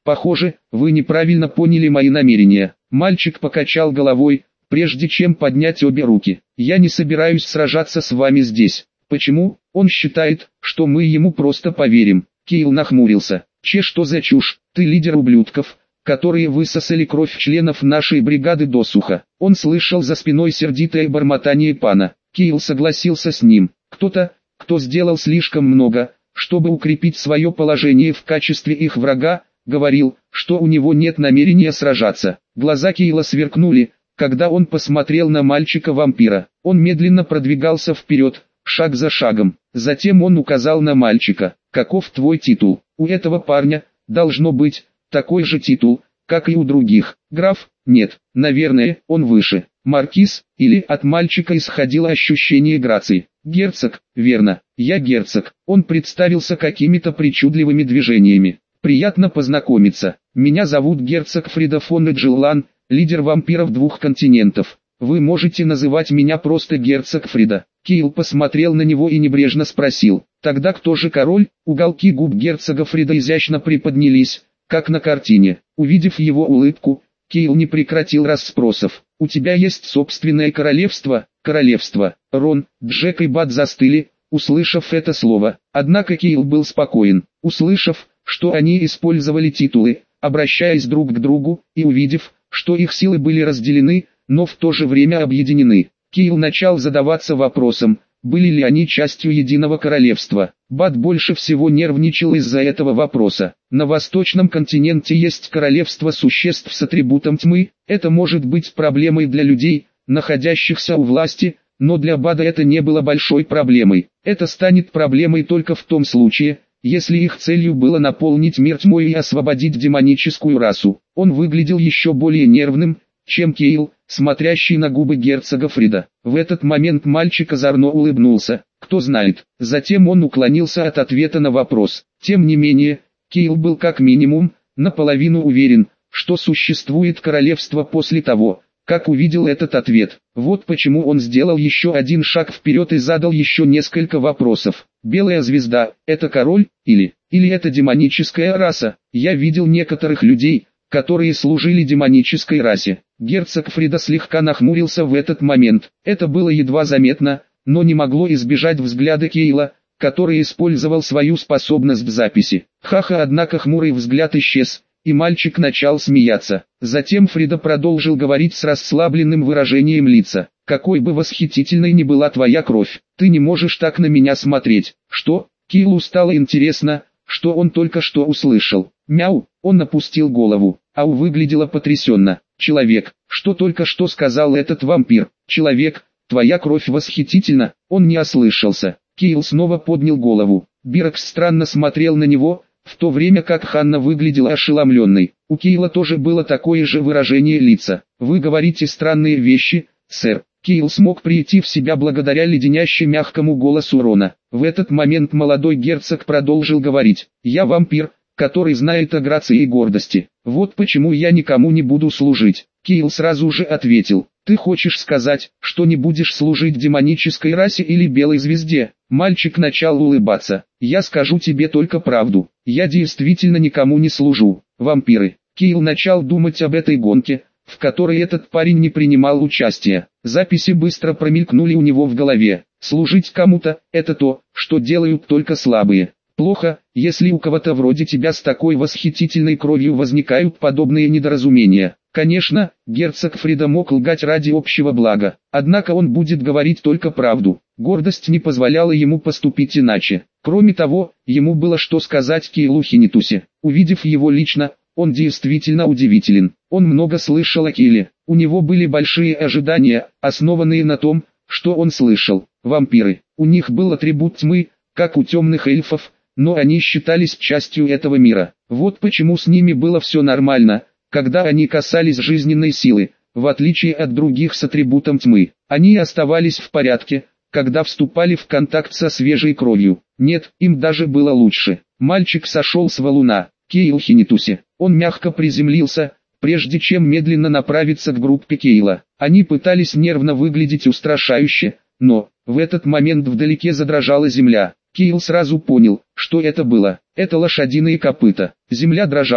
Похоже, вы неправильно поняли мои намерения. Мальчик покачал головой, прежде чем поднять обе руки. Я не собираюсь сражаться с вами здесь. Почему? Он считает, что мы ему просто поверим. Кейл нахмурился. Че, что за чушь? Ты лидер ублюдков, которые высосали кровь членов нашей бригады досуха. Он слышал за спиной сердитое бормотание пана. Кейл согласился с ним. Кто-то, кто сделал слишком много, чтобы укрепить свое положение в качестве их врага, говорил, что у него нет намерения сражаться. Глаза Кейла сверкнули, когда он посмотрел на мальчика-вампира. Он медленно продвигался вперед, шаг за шагом. Затем он указал на мальчика. «Каков твой титул? У этого парня, должно быть, такой же титул, как и у других. Граф? Нет, наверное, он выше. Маркиз? Или от мальчика исходило ощущение грации. Герцог? Верно, я герцог». Он представился какими-то причудливыми движениями. «Приятно познакомиться. Меня зовут герцог Фрида фон Эджеллан, лидер вампиров двух континентов. Вы можете называть меня просто герцог Фрида». Кейл посмотрел на него и небрежно спросил: «Тогда кто же король?» Уголки губ герцога Фрида изящно приподнялись, как на картине. Увидев его улыбку, Кейл не прекратил расспросов. «У тебя есть собственное королевство?» «Королевство». Рон, Джек и Бад застыли, услышав это слово. Однако Кейл был спокоен, услышав, что они использовали титулы, обращаясь друг к другу, и увидев, что их силы были разделены, но в то же время объединены. Кейл начал задаваться вопросом, были ли они частью единого королевства. Бад больше всего нервничал из-за этого вопроса. На восточном континенте есть королевство существ с атрибутом тьмы. Это может быть проблемой для людей, находящихся у власти, но для Бада это не было большой проблемой. Это станет проблемой только в том случае, если их целью было наполнить мир тьмой и освободить демоническую расу. Он выглядел еще более нервным, чем Кейл, смотрящий на губы герцога Фрида. В этот момент мальчик озорно улыбнулся. Кто знает. Затем он уклонился от ответа на вопрос. Тем не менее, Кейл был как минимум наполовину уверен, что существует королевство после того, как увидел этот ответ. Вот почему он сделал еще один шаг вперед и задал еще несколько вопросов. Белая звезда – это король, или, или это демоническая раса? Я видел некоторых людей, которые служили демонической расе. Герцог Фрида слегка нахмурился в этот момент. Это было едва заметно, но не могло избежать взгляда Кейла, который использовал свою способность в записи. Ха-ха, однако хмурый взгляд исчез, и мальчик начал смеяться. Затем Фрида продолжил говорить с расслабленным выражением лица. «Какой бы восхитительной ни была твоя кровь, ты не можешь так на меня смотреть». «Что?» Кейлу стало интересно, что он только что услышал. «Мяу!» Он опустил голову. Ау выглядела потрясенно. «Человек, что только что сказал этот вампир?» «Человек, твоя кровь восхитительна!» Он не ослышался. Кейл снова поднял голову. Бирокс странно смотрел на него, в то время как Ханна выглядела ошеломленной. У Кейла тоже было такое же выражение лица. «Вы говорите странные вещи, сэр». Кейл смог прийти в себя благодаря леденяще мягкому голосу Рона. В этот момент молодой герцог продолжил говорить: «Я вампир, который знает о грации и гордости. Вот почему я никому не буду служить». Кейл сразу же ответил: «Ты хочешь сказать, что не будешь служить демонической расе или белой звезде?» Мальчик начал улыбаться. «Я скажу тебе только правду. Я действительно никому не служу. Вампиры». Кейл начал думать об этой гонке, в которой этот парень не принимал участия. Записи быстро промелькнули у него в голове. Служить кому-то – это то, что делают только слабые. Плохо, если у кого-то вроде тебя с такой восхитительной кровью возникают подобные недоразумения. Конечно, герцог Фрида мог лгать ради общего блага, однако он будет говорить только правду. Гордость не позволяла ему поступить иначе. Кроме того, ему было что сказать Кейлу Хинитусе. Увидев его лично, он действительно удивителен. Он много слышал о Кейле. У него были большие ожидания, основанные на том, что он слышал. Вампиры. У них был атрибут тьмы, как у темных эльфов, но они считались частью этого мира. Вот почему с ними было все нормально, когда они касались жизненной силы, в отличие от других с атрибутом тьмы. Они оставались в порядке, когда вступали в контакт со свежей кровью. Нет, им даже было лучше. Мальчик сошел с валуна. Кейл Хинитусе. Он мягко приземлился, прежде чем медленно направиться к группе Кейла. Они пытались нервно выглядеть устрашающе, но в этот момент вдалеке задрожала земля. Кейл сразу понял, что это было. Это лошадиные копыта. Земля дрожала,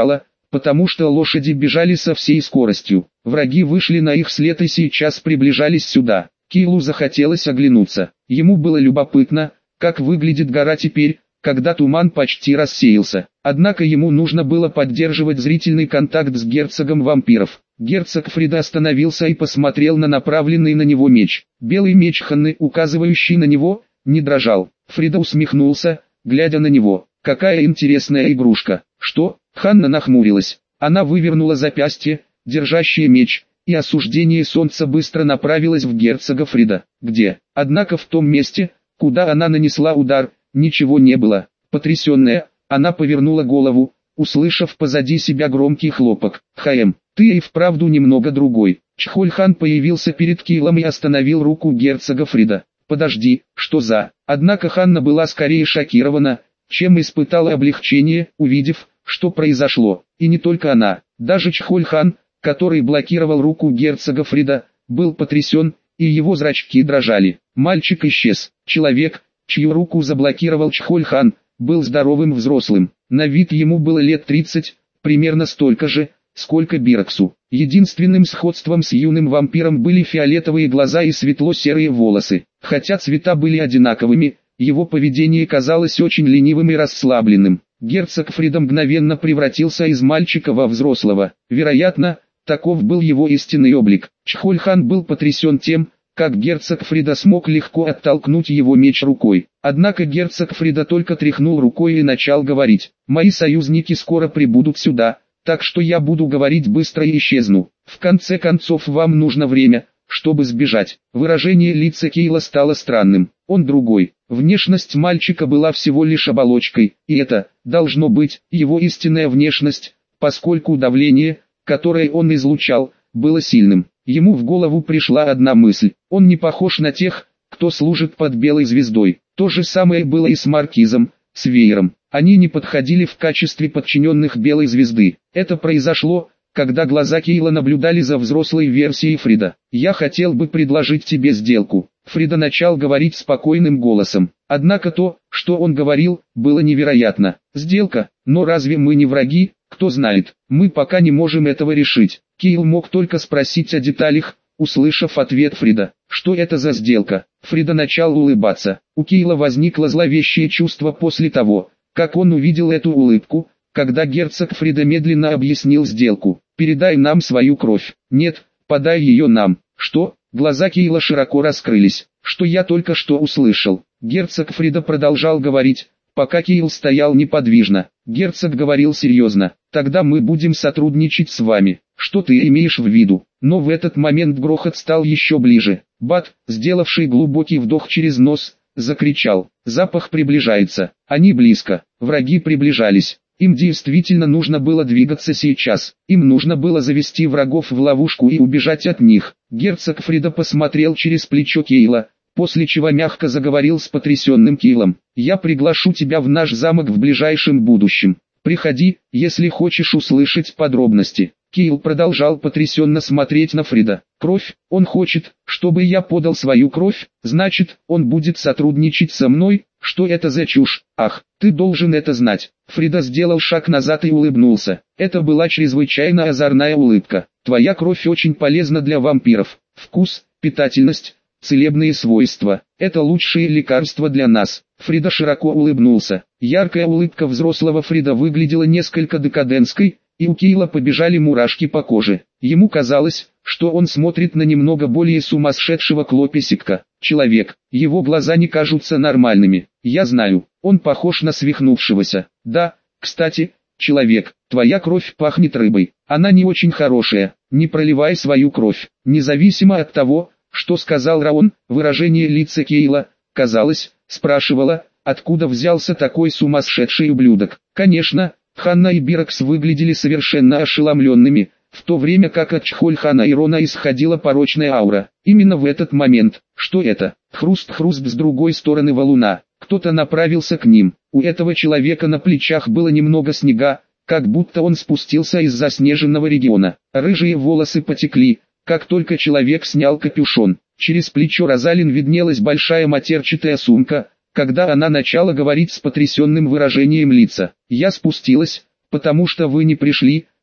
потому что лошади бежали со всей скоростью. Враги вышли на их след и сейчас приближались сюда. Кейлу захотелось оглянуться. Ему было любопытно, как выглядит гора теперь, когда туман почти рассеялся. Однако ему нужно было поддерживать зрительный контакт с герцогом вампиров. Герцог Фрида остановился и посмотрел на направленный на него меч. Белый меч Ханны, указывающий на него, не дрожал. Фрида усмехнулся, глядя на него. «Какая интересная игрушка!» «Что?» Ханна нахмурилась. Она вывернула запястье, держащее меч, и осуждение солнца быстро направилось в герцога Фрида. Где? Однако в том месте, куда она нанесла удар, ничего не было. Потрясенная, она повернула голову, услышав позади себя громкий хлопок. «Хаэм, ты и вправду немного другой». Чхоль-хан появился перед Кейлом и остановил руку герцога Фрида. «Подожди, что за...» Однако Ханна была скорее шокирована, чем испытала облегчение, увидев, что произошло. И не только она, даже Чхоль-хан, который блокировал руку герцога Фрида, был потрясен, и его зрачки дрожали. Мальчик исчез. Человек, чью руку заблокировал Чхоль-хан, был здоровым взрослым. На вид ему было лет тридцать, примерно столько же, сколько Бироксу. Единственным сходством с юным вампиром были фиолетовые глаза и светло-серые волосы. Хотя цвета были одинаковыми, его поведение казалось очень ленивым и расслабленным. Герцог Фрида мгновенно превратился из мальчика во взрослого. Вероятно, таков был его истинный облик. Чхоль-хан был потрясен тем, как герцог Фрида смог легко оттолкнуть его меч рукой. Однако герцог Фрида только тряхнул рукой и начал говорить: «Мои союзники скоро прибудут сюда, так что я буду говорить быстро и исчезну. В конце концов вам нужно время, чтобы сбежать». Выражение лица Кейла стало странным. Он другой. Внешность мальчика была всего лишь оболочкой, и это, должно быть, его истинная внешность, поскольку давление, которое он излучал, было сильным. Ему в голову пришла одна мысль: он не похож на тех, кто служит под белой звездой. То же самое было и с Маркизом, с Веером. Они не подходили в качестве подчиненных белой звезды. Это произошло, когда глаза Кейла наблюдали за взрослой версией Фрида. «Я хотел бы предложить тебе сделку». Фрида начал говорить спокойным голосом. Однако то, что он говорил, было невероятно. «Сделка? Но разве мы не враги? Кто знает, мы пока не можем этого решить». Кейл мог только спросить о деталях, услышав ответ Фрида. «Что это за сделка?» Фрида начал улыбаться. У Кейла возникло зловещее чувство после того, как он увидел эту улыбку, когда герцог Фрида медленно объяснил сделку. «Передай нам свою кровь». «Нет, подай ее нам». «Что?» Глаза Кейла широко раскрылись. «Что я только что услышал?» Герцог Фрида продолжал говорить, пока Кейл стоял неподвижно. Герцог говорил серьезно: «Тогда мы будем сотрудничать с вами». «Что ты имеешь в виду?» Но в этот момент грохот стал еще ближе. Бат, сделавший глубокий вдох через нос, закричал: «Запах приближается! Они близко!» Враги приближались. Им действительно нужно было двигаться сейчас. Им нужно было завести врагов в ловушку и убежать от них. Герцог Фрида посмотрел через плечо Кейла, после чего мягко заговорил с потрясенным Кейлом: «Я приглашу тебя в наш замок в ближайшем будущем. Приходи, если хочешь услышать подробности». Кейл продолжал потрясенно смотреть на Фрида. «Кровь? Он хочет, чтобы я подал свою кровь? Значит, он будет сотрудничать со мной? Что это за чушь? Ах, ты должен это знать». Фрида сделал шаг назад и улыбнулся. Это была чрезвычайно озорная улыбка. «Твоя кровь очень полезна для вампиров. Вкус, питательность, целебные свойства – это лучшие лекарства для нас». Фрида широко улыбнулся. Яркая улыбка взрослого Фрида выглядела несколько декадентской, и у Кейла побежали мурашки по коже. Ему казалось, что он смотрит на немного более сумасшедшего клопесика. Человек, его глаза не кажутся нормальными. Я знаю, он похож на свихнувшегося. Да, кстати, человек, твоя кровь пахнет рыбой. Она не очень хорошая, не проливай свою кровь. Независимо от того, что сказал Раон, выражение лица Кейла, казалось, спрашивало, откуда взялся такой сумасшедший ублюдок. Конечно, Ханна и Бирокс выглядели совершенно ошеломленными, в то время как от Чхоль-хана и Рона исходила порочная аура. Именно в этот момент, что это? Хруст-хруст с другой стороны валуна. Кто-то направился к ним. У этого человека на плечах было немного снега, как будто он спустился из заснеженного региона. Рыжие волосы потекли, как только человек снял капюшон. Через плечо Розалин виднелась большая матерчатая сумка, когда она начала говорить с потрясенным выражением лица. «Я спустилась, потому что вы не пришли,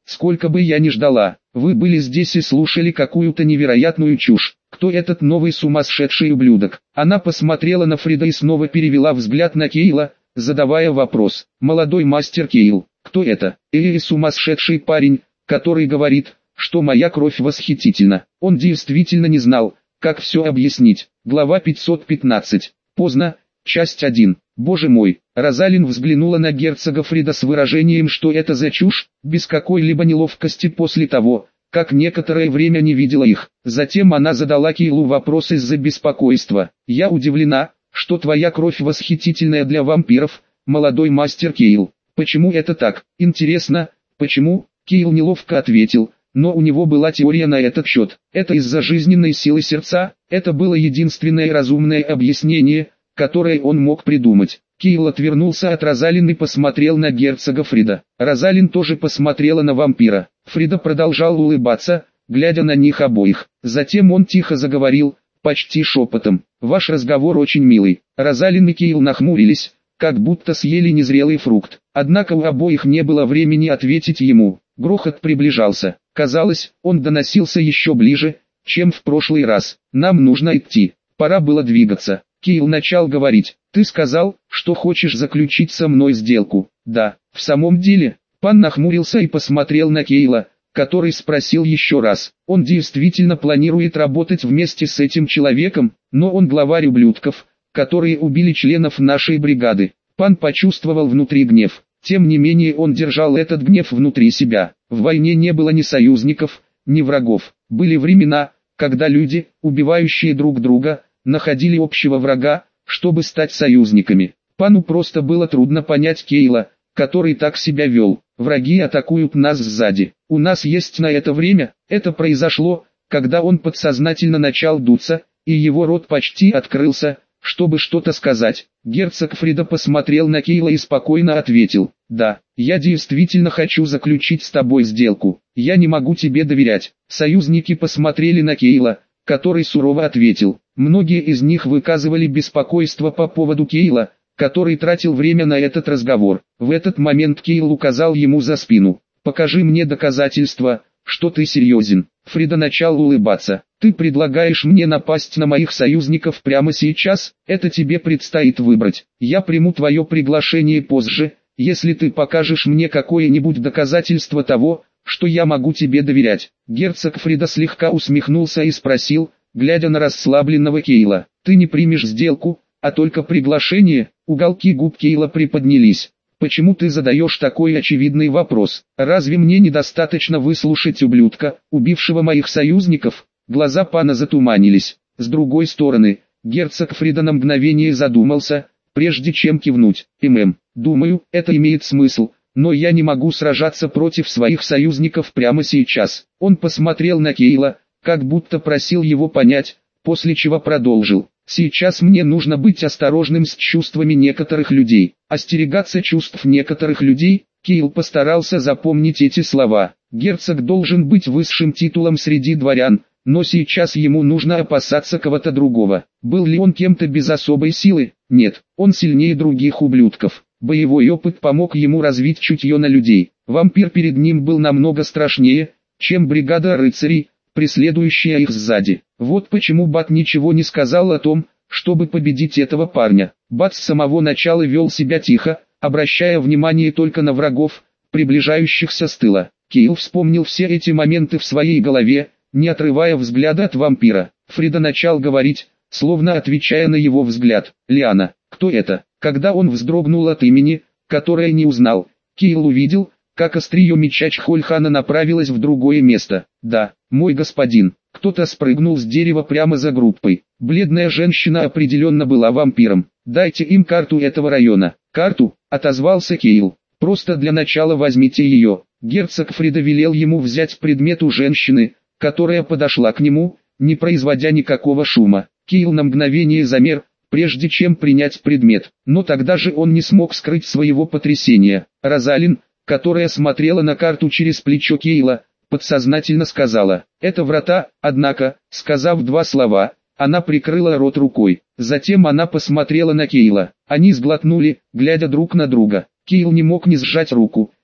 сколько бы я ни ждала. Вы были здесь и слушали какую-то невероятную чушь. Кто этот новый сумасшедший ублюдок? Она посмотрела на Фрида и снова перевела взгляд на Кейла, задавая вопрос. Молодой мастер Кейл, кто это? Эй, сумасшедший парень, который говорит, что моя кровь восхитительна. Он действительно не знал, как все объяснить. Глава пятьсот пятнадцать. Поздно. Часть один. Боже мой. Розалин взглянула на герцога Фрида с выражением, что это за чушь, без какой-либо неловкости после того, как некоторое время не видела их. Затем она задала Кейлу вопрос из-за беспокойства. «Я удивлена, что твоя кровь восхитительная для вампиров, молодой мастер Кейл. Почему это так? Интересно, почему?» Кейл неловко ответил, но у него была теория на этот счет. Это из-за жизненной силы сердца. Это было единственное разумное объяснение, которое он мог придумать. Кейл отвернулся от Розалин и посмотрел на герцога Фрида. Розалин тоже посмотрела на вампира. Фрида продолжал улыбаться, глядя на них обоих. Затем он тихо заговорил, почти шепотом. «Ваш разговор очень милый». Розалин и Кейл нахмурились, как будто съели незрелый фрукт. Однако у обоих не было времени ответить ему. Грохот приближался. Казалось, он доносился еще ближе, чем в прошлый раз. «Нам нужно идти. Пора было двигаться». Кейл начал говорить. «Ты сказал, что хочешь заключить со мной сделку». «Да, в самом деле». Пан нахмурился и посмотрел на Кейла, который спросил еще раз. Он действительно планирует работать вместе с этим человеком, но он главарь ублюдков, которые убили членов нашей бригады. Пан почувствовал внутри гнев. Тем не менее он держал этот гнев внутри себя. В войне не было ни союзников, ни врагов. Были времена, когда люди, убивающие друг друга, находили общего врага, чтобы стать союзниками. Пану просто было трудно понять Кейла, который так себя вел. Враги атакуют нас сзади. У нас есть на это время. Это произошло, когда он подсознательно начал дуться, и его рот почти открылся, чтобы что-то сказать. Герцог Фрида посмотрел на Кейла и спокойно ответил: «Да, я действительно хочу заключить с тобой сделку. Я не могу тебе доверять». Союзники посмотрели на Кейла, который сурово ответил. Многие из них выказывали беспокойство по поводу Кейла, который тратил время на этот разговор. В этот момент Кейл указал ему за спину. «Покажи мне доказательства, что ты серьезен». Фрида начал улыбаться. «Ты предлагаешь мне напасть на моих союзников прямо сейчас? Это тебе предстоит выбрать. Я приму твое приглашение позже, если ты покажешь мне какое-нибудь доказательство того, что я могу тебе доверять». Герцог Фрида слегка усмехнулся и спросил, глядя на расслабленного Кейла: «Ты не примешь сделку, а только приглашение?» Уголки губ Кейла приподнялись. «Почему ты задаешь такой очевидный вопрос? Разве мне недостаточно выслушать ублюдка, убившего моих союзников?» Глаза пана затуманились. С другой стороны, герцог Фрида на мгновение задумался, прежде чем кивнуть. «ММ, думаю, это имеет смысл, но я не могу сражаться против своих союзников прямо сейчас». Он посмотрел на Кейла, как будто просил его понять, после чего продолжил: «Сейчас мне нужно быть осторожным с чувствами некоторых людей». Остерегаться чувств некоторых людей. Кейл постарался запомнить эти слова. Герцог должен быть высшим титулом среди дворян, но сейчас ему нужно опасаться кого-то другого. Был ли он кем-то без особой силы? Нет, он сильнее других ублюдков. Боевой опыт помог ему развить чутье на людей. Вампир перед ним был намного страшнее, чем бригада рыцарей, преследующая их сзади. Вот почему Бат ничего не сказал о том, чтобы победить этого парня. Бат с самого начала вел себя тихо, обращая внимание только на врагов, приближающихся с тыла. Кейл вспомнил все эти моменты в своей голове, не отрывая взгляда от вампира. Фрида начал говорить, словно отвечая на его взгляд: «Лиана, кто это?» Когда он вздрогнул от имени, которое не узнал, Кейл увидел, как острие меча Чхольхана направилось в другое место. «Да, мой господин». Кто-то спрыгнул с дерева прямо за группой. Бледная женщина определенно была вампиром. «Дайте им карту этого района». «Карту?» — отозвался Кейл. «Просто для начала возьмите ее». Герцог Фрида велел ему взять предмет у женщины, которая подошла к нему, не производя никакого шума. Кейл на мгновение замер, прежде чем принять предмет. Но тогда же он не смог скрыть своего потрясения. Розалин, которая смотрела на карту через плечо Кейла, подсознательно сказала: «Это врата», однако, сказав два слова, она прикрыла рот рукой. Затем она посмотрела на Кейла. Они сглотнули, глядя друг на друга. Кейл не мог не сжать руку,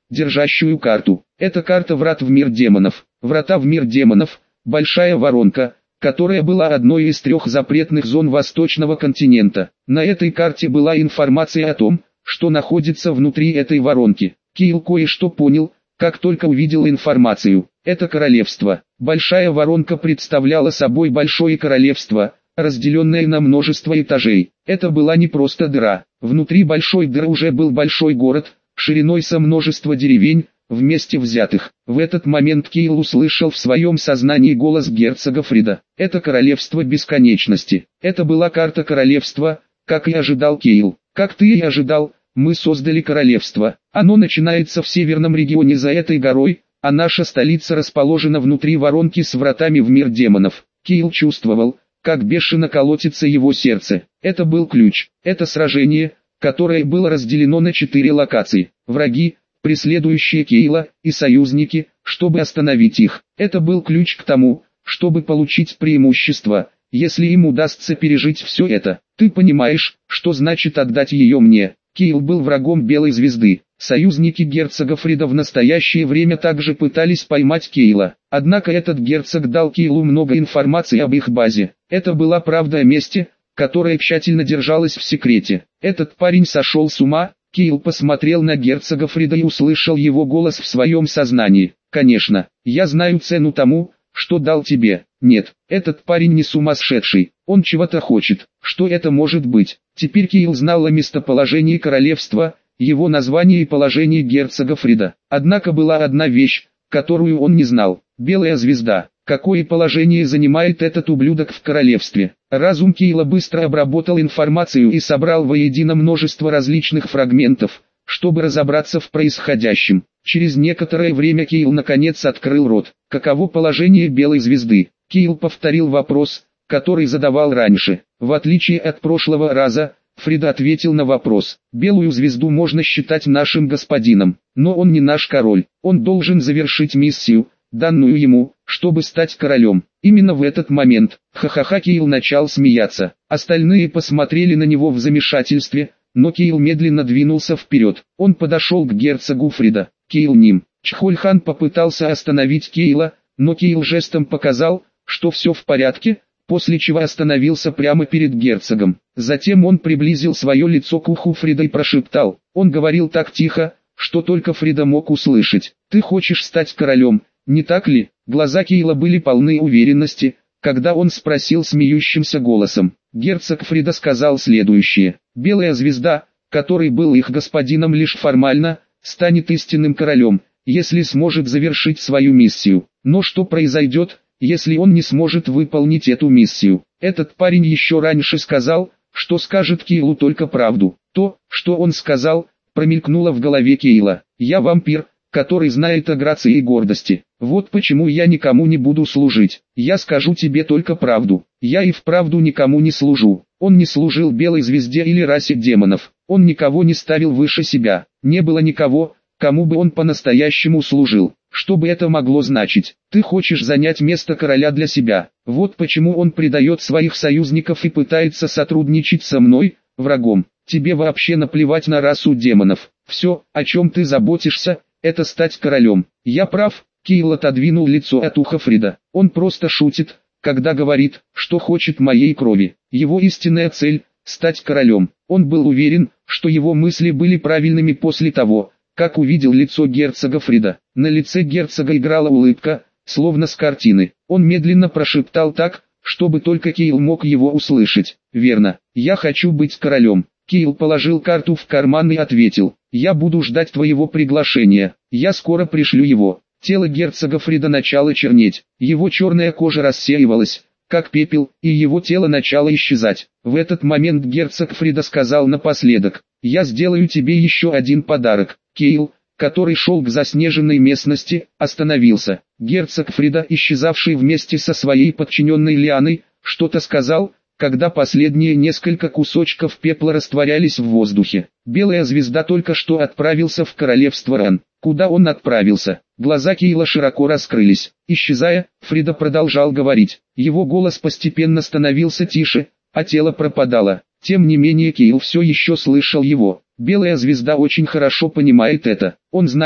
держащую карту. Это карта врат в мир демонов. Врата в мир демонов – большая воронка, которая была одной из трех запретных зон Восточного континента. На этой карте была информация о том, что находится внутри этой воронки. Кейл кое-что понял, как только увидел информацию. Это королевство. Большая воронка представляла собой большое королевство, разделенное на множество этажей. Это была не просто дыра. Внутри большой дыры уже был большой город, шириной со множество деревень, вместе взятых. В этот момент Кейл услышал в своем сознании голос герцога Фрида. Это королевство бесконечности. Это была карта королевства, как и ожидал Кейл. Как ты и ожидал, мы создали королевство. Оно начинается в северном регионе за этой горой, а наша столица расположена внутри воронки с вратами в мир демонов. Кейл чувствовал, как бешено колотится его сердце. Это был ключ. Это сражение, которое было разделено на четыре локации. Враги, преследующие Кейла, и союзники, чтобы остановить их. Это был ключ к тому, чтобы получить преимущество, если им удастся пережить все это. Ты понимаешь, что значит отдать ее мне? Кейл был врагом Белой Звезды. Союзники герцога Фрида в настоящее время также пытались поймать Кейла. Однако этот герцог дал Кейлу много информации об их базе. Это была правда о месте, которое тщательно держалось в секрете. Этот парень сошел с ума. Кейл посмотрел на герцога Фрида и услышал его голос в своем сознании. «Конечно, я знаю цену тому, что дал тебе. Нет, этот парень не сумасшедший, он чего-то хочет. Что это может быть?» Теперь Кейл знал о местоположении королевства, его названии и положении герцога Фрида. Однако была одна вещь, которую он не знал. Белая звезда. Какое положение занимает этот ублюдок в королевстве? Разум Кейла быстро обработал информацию и собрал воедино множество различных фрагментов, чтобы разобраться в происходящем. Через некоторое время Кейл наконец открыл рот. Каково положение Белой звезды? Кейл повторил вопрос, который задавал раньше. В отличие от прошлого раза, Фрид ответил на вопрос. Белую звезду можно считать нашим господином, но он не наш король. Он должен завершить миссию, данную ему, чтобы стать королем. Именно в этот момент, ха-ха-ха, Кейл начал смеяться. Остальные посмотрели на него в замешательстве, но Кейл медленно двинулся вперед. Он подошел к герцогу Фрида. Кейл ним. Чхольхан попытался остановить Кейла, но Кейл жестом показал, что все в порядке, после чего остановился прямо перед герцогом. Затем он приблизил свое лицо к уху Фрида и прошептал. Он говорил так тихо, что только Фрида мог услышать. «Ты хочешь стать королем, не так ли?» Глаза Кейла были полны уверенности, когда он спросил смеющимся голосом. Герцог Фрида сказал следующее. «Белая звезда, который был их господином лишь формально, станет истинным королем, если сможет завершить свою миссию. Но что произойдет, если он не сможет выполнить эту миссию?» Этот парень еще раньше сказал, что скажет Кейлу только правду. То, что он сказал, промелькнуло в голове Кейла. «Я вампир, который знает о грации и гордости. Вот почему я никому не буду служить. Я скажу тебе только правду. Я и вправду никому не служу». Он не служил Белой звезде или расе демонов. Он никого не ставил выше себя. Не было никого, кому бы он по-настоящему служил. Что бы это могло значить? Ты хочешь занять место короля для себя. Вот почему он предает своих союзников и пытается сотрудничать со мной, врагом. Тебе вообще наплевать на расу демонов. Все, о чем ты заботишься, это стать королем. Я прав. Кейл отодвинул лицо от уха Фрида. Он просто шутит, когда говорит, что хочет моей крови. Его истинная цель – стать королем. Он был уверен, что его мысли были правильными после того, как увидел лицо герцога Фрида. На лице герцога играла улыбка, словно с картины. Он медленно прошептал так, чтобы только Кейл мог его услышать. «Верно, я хочу быть королем». Кейл положил карту в карман и ответил. «Я буду ждать твоего приглашения. Я скоро пришлю его». Тело герцога Фрида начало чернеть. Его черная кожа рассеивалась, как пепел, и его тело начало исчезать. В этот момент герцог Фрида сказал напоследок. «Я сделаю тебе еще один подарок». Кейл, который шел к заснеженной местности, остановился. Герцог Фрида, исчезавший вместе со своей подчиненной Лианой, что-то сказал, когда последние несколько кусочков пепла растворялись в воздухе. Белая звезда только что отправился в королевство Ран. Куда он отправился? Глаза Кейла широко раскрылись. Исчезая, Фрида продолжал говорить. Его голос постепенно становился тише, а тело пропадало. Тем не менее Кейл все еще слышал его. Белая звезда очень хорошо понимает это. Он знает,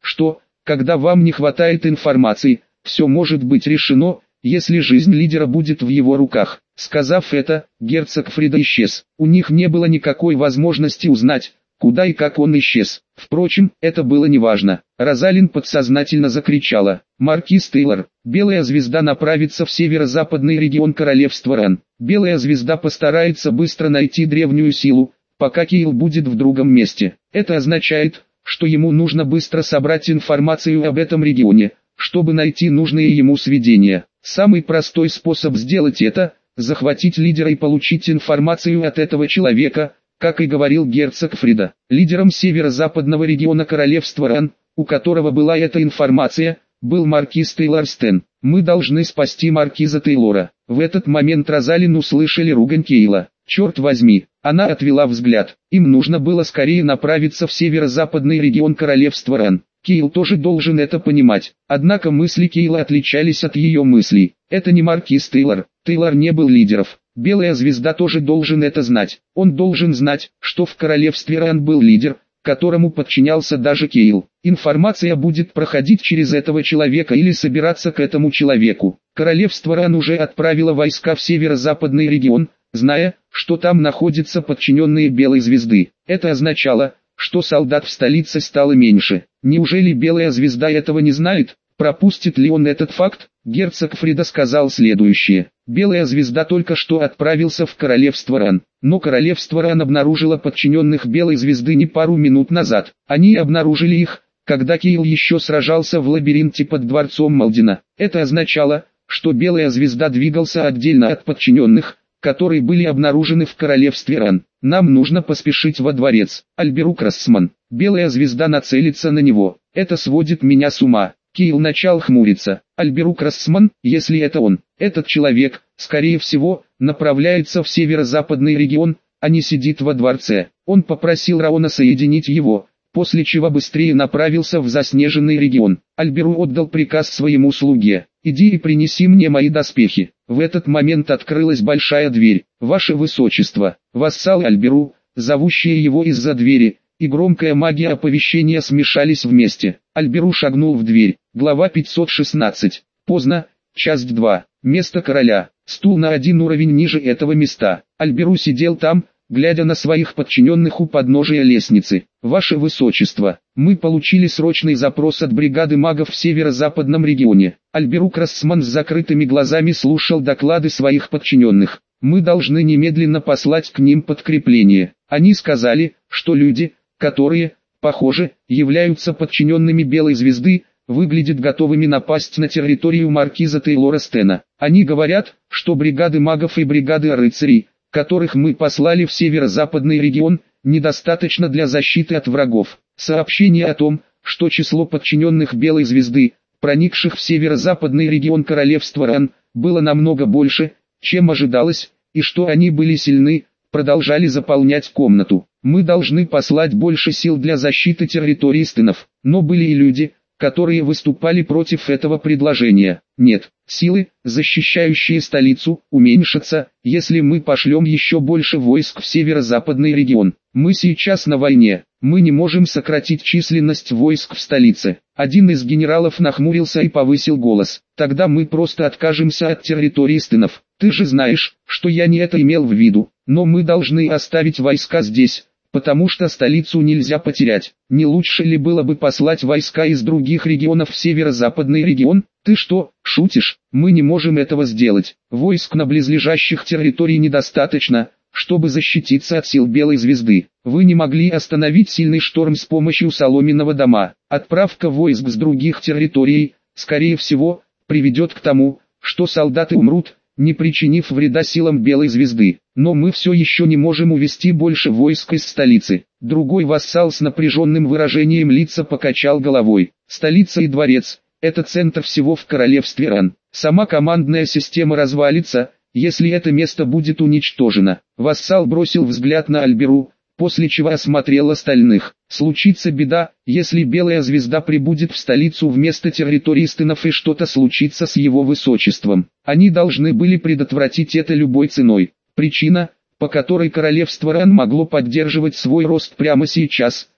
что, когда вам не хватает информации, все может быть решено, если жизнь лидера будет в его руках. Сказав это, герцог Фрида исчез. У них не было никакой возможности узнать, куда и как он исчез. Впрочем, это было неважно. Розалин подсознательно закричала: «Маркиз Тейлор, Белая Звезда направится в северо-западный регион королевства Рен. Белая Звезда постарается быстро найти древнюю силу, пока Кейл будет в другом месте. Это означает, что ему нужно быстро собрать информацию об этом регионе, чтобы найти нужные ему сведения. Самый простой способ сделать это – захватить лидера и получить информацию от этого человека». Как и говорил герцог Фрида, лидером северо-западного региона королевства Рен, у которого была эта информация, был маркиз Тейлор Стен. «Мы должны спасти маркиза Тейлора». В этот момент Розалин услышали ругань Кейла. «Черт возьми!» Она отвела взгляд. Им нужно было скорее направиться в северо-западный регион королевства Рен. Кейл тоже должен это понимать. Однако мысли Кейла отличались от ее мыслей. Это не маркиз Тейлор. Тейлор не был лидером. Белая Звезда тоже должен это знать. Он должен знать, что в королевстве Рен был лидер, которому подчинялся даже Кейл. Информация будет проходить через этого человека или собираться к этому человеку. Королевство Рен уже отправило войска в северо-западный регион, зная, что там находятся подчиненные Белой Звезды. Это означало, что солдат в столице стало меньше. Неужели Белая Звезда этого не знает? Пропустит ли он этот факт? Герцог Фрида сказал следующее. Белая Звезда только что отправился в королевство Рен. Но королевство Рен обнаружило подчиненных Белой Звезды не пару минут назад. Они обнаружили их, когда Кейл еще сражался в лабиринте под дворцом Малдина. Это означало, что Белая Звезда двигался отдельно от подчиненных, которые были обнаружены в королевстве Рен. Нам нужно поспешить во дворец. Альберук Рассман. Белая Звезда нацелится на него. Это сводит меня с ума. Кейл начал хмуриться. Альберук Рассман, если это он, этот человек, скорее всего, направляется в северо-западный регион, а не сидит во дворце. Он попросил Раона соединить его, после чего быстрее направился в заснеженный регион. Альберу отдал приказ своему слуге: «Иди и принеси мне мои доспехи». В этот момент открылась большая дверь. «Ваше Высочество», вассал Альберу, зовущие его из-за двери, и громкая магия оповещения смешались вместе. Альберу шагнул в дверь. Глава пятьсот шестнадцать. Поздно. Часть два. Место короля. Стул на один уровень ниже этого места. Альберу сидел там, глядя на своих подчиненных у подножия лестницы. «Ваше Высочество, мы получили срочный запрос от бригады магов в северо-западном регионе». Альберук Рассман с закрытыми глазами слушал доклады своих подчиненных. «Мы должны немедленно послать к ним подкрепление. Они сказали, что люди, которые, похоже, являются подчиненными Белой Звезды, выглядят готовыми напасть на территорию маркиза Тейлора Стена. Они говорят, что бригады магов и бригады рыцарей, которых мы послали в северо-западный регион, недостаточно для защиты от врагов. Сообщение о том, что число подчиненных Белой Звезды, проникших в северо-западный регион королевства Рен, было намного больше, чем ожидалось, и что они были сильны, продолжали заполнять комнату. Мы должны послать больше сил для защиты территории Стенов, но были и люди, которые выступали против этого предложения. Нет, силы, защищающие столицу, уменьшатся, если мы пошлем еще больше войск в северо-западный регион. Мы сейчас на войне, мы не можем сократить численность войск в столице. Один из генералов нахмурился и повысил голос. Тогда мы просто откажемся от территории Стенов. Ты же знаешь, что я не это имел в виду, но мы должны оставить войска здесь, потому что столицу нельзя потерять. Не лучше ли было бы послать войска из других регионов в северо-западный регион? Ты что, шутишь? Мы не можем этого сделать. Войск на близлежащих территорий недостаточно, чтобы защититься от сил Белой Звезды. Вы не могли остановить сильный шторм с помощью соломенного дома. Отправка войск с других территорий, скорее всего, приведет к тому, что солдаты умрут, не причинив вреда силам Белой Звезды. Но мы все еще не можем увести больше войск из столицы. Другой вассал с напряженным выражением лица покачал головой. Столица и дворец – это центр всего в королевстве Рен. Сама командная система развалится, если это место будет уничтожено. Вассал бросил взгляд на Альберу, после чего осмотрел остальных. Случится беда, если Белая Звезда прибудет в столицу вместо территории Стенов и что-то случится с его высочеством. Они должны были предотвратить это любой ценой. Причина, по которой королевство Рен могло поддерживать свой рост прямо сейчас,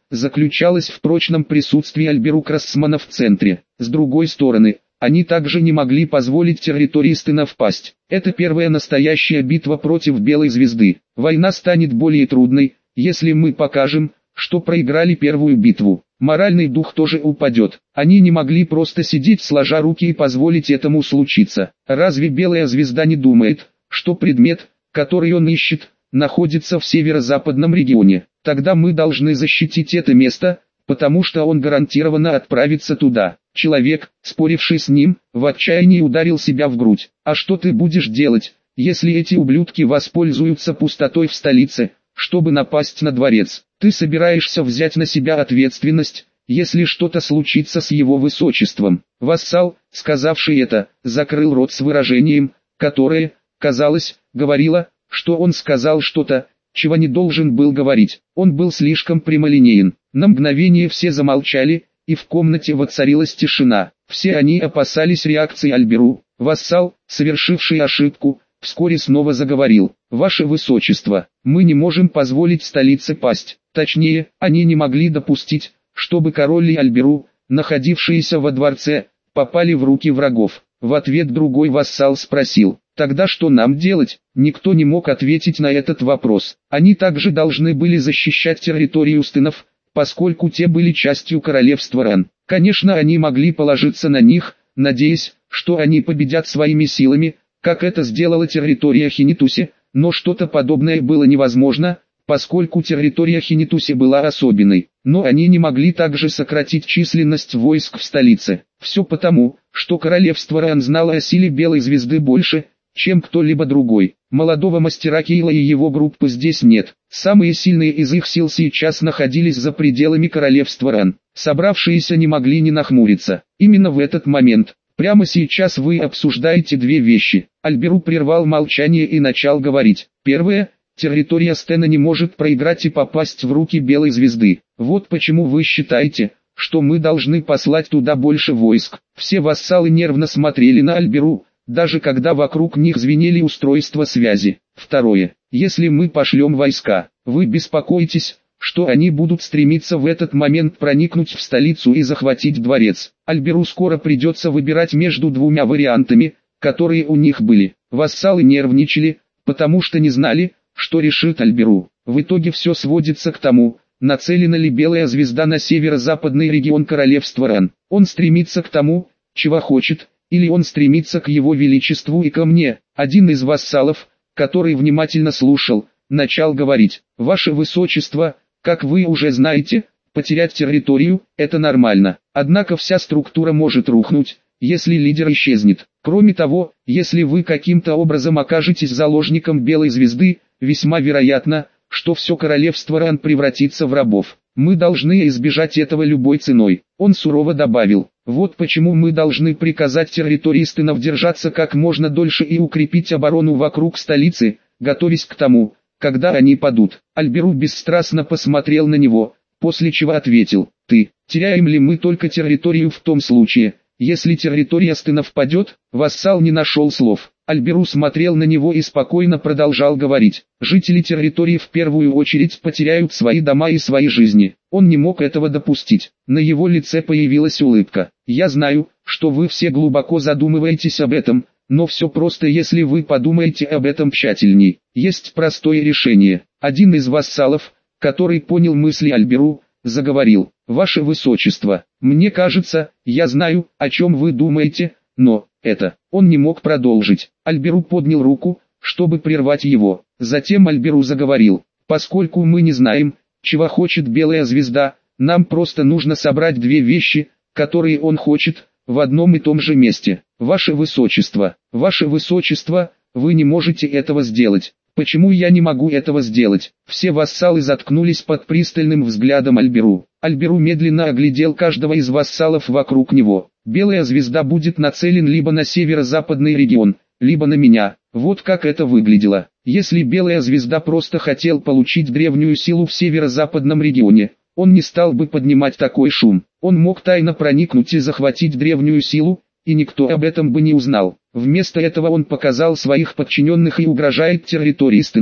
заключалась в прочном присутствии Альберу Крассмана в центре. С другой стороны, они также не могли позволить территории Стена впасть. Это первая настоящая битва против Белой Звезды. Война станет более трудной, если мы покажем, что проиграли первую битву. Моральный дух тоже упадет. Они не могли просто сидеть сложа руки и позволить этому случиться. Разве Белая Звезда не думает, что предмет, который он ищет, находится в северо-западном регионе? Тогда мы должны защитить это место, потому что он гарантированно отправится туда. Человек, споривший с ним, в отчаянии ударил себя в грудь. А что ты будешь делать, если эти ублюдки воспользуются пустотой в столице, чтобы напасть на дворец? Ты собираешься взять на себя ответственность, если что-то случится с его высочеством. Вассал, сказавший это, закрыл рот с выражением, которое, казалось, говорило, что он сказал что-то, чего не должен был говорить. Он был слишком прямолинеен. На мгновение все замолчали, и в комнате воцарилась тишина. Все они опасались реакции Альберу. Вассал, совершивший ошибку, вскоре снова заговорил. «Ваше Высочество, мы не можем позволить столице пасть. Точнее, они не могли допустить, чтобы король и Альберу, находившиеся во дворце, попали в руки врагов». В ответ другой вассал спросил: «Тогда что нам делать?» Никто не мог ответить на этот вопрос. Они также должны были защищать территорию Стенов, поскольку те были частью королевства Ран. Конечно, они могли положиться на них, надеясь, что они победят своими силами, как это сделала территория Хинитуси, но что-то подобное было невозможно, поскольку территория Хинитуси была особенной. Но они не могли также сократить численность войск в столице. Все потому, что королевство Ран знало о силе Белой Звезды больше, чем кто-либо другой. Молодого мастера Кейла и его группы здесь нет. Самые сильные из их сил сейчас находились за пределами королевства Ран. Собравшиеся не могли не нахмуриться. Именно в этот момент, прямо сейчас вы обсуждаете две вещи. Альберу прервал молчание и начал говорить. Первое, территория Стена не может проиграть и попасть в руки Белой Звезды. Вот почему вы считаете, что мы должны послать туда больше войск. Все вассалы нервно смотрели на Альберу, даже когда вокруг них звенели устройства связи. Второе, если мы пошлем войска, вы беспокоитесь, что они будут стремиться в этот момент проникнуть в столицу и захватить дворец. Альберу скоро придется выбирать между двумя вариантами, которые у них были. Вассалы нервничали, потому что не знали, что решит Альберу. В итоге все сводится к тому, нацелена ли Белая Звезда на северо-западный регион королевства Ран. Он стремится к тому, чего хочет, или он стремится к его величеству и ко мне. Один из вассалов, который внимательно слушал, начал говорить: «Ваше Высочество, как вы уже знаете, потерять территорию – это нормально. Однако вся структура может рухнуть, если лидер исчезнет. Кроме того, если вы каким-то образом окажетесь заложником Белой Звезды, весьма вероятно, что все королевство Ран превратится в рабов. Мы должны избежать этого любой ценой». Он сурово добавил: «Вот почему мы должны приказать территории Стенов держаться как можно дольше и укрепить оборону вокруг столицы, готовясь к тому, когда они падут». Альберу бесстрастно посмотрел на него, после чего ответил: «Ты, теряем ли мы только территорию в том случае, если территория Стенов падет?» Вассал не нашел слов. Альберу смотрел на него и спокойно продолжал говорить: «Жители территории в первую очередь потеряют свои дома и свои жизни». Он не мог этого допустить. На его лице появилась улыбка. «Я знаю, что вы все глубоко задумываетесь об этом, но все просто, если вы подумаете об этом тщательней. Есть простое решение». Один из вассалов, который понял мысли Альберу, заговорил: «Ваше Высочество, мне кажется, я знаю, о чем вы думаете, но это...» Он не мог продолжить. Альберу поднял руку, чтобы прервать его. Затем Альберу заговорил: «Поскольку мы не знаем, чего хочет Белая Звезда, нам просто нужно собрать две вещи, которые он хочет, в одном и том же месте. Ваше Высочество, Ваше Высочество, вы не можете этого сделать». «Почему я не могу этого сделать?» Все вассалы заткнулись под пристальным взглядом Альберу. Альберу медленно оглядел каждого из вассалов вокруг него. «Белая Звезда будет нацелен либо на северо-западный регион, либо на меня». Вот как это выглядело. Если Белая Звезда просто хотел получить древнюю силу в северо-западном регионе, он не стал бы поднимать такой шум. Он мог тайно проникнуть и захватить древнюю силу, и никто об этом бы не узнал. Вместо этого он показал своих подчиненных и угрожает территории Стенов.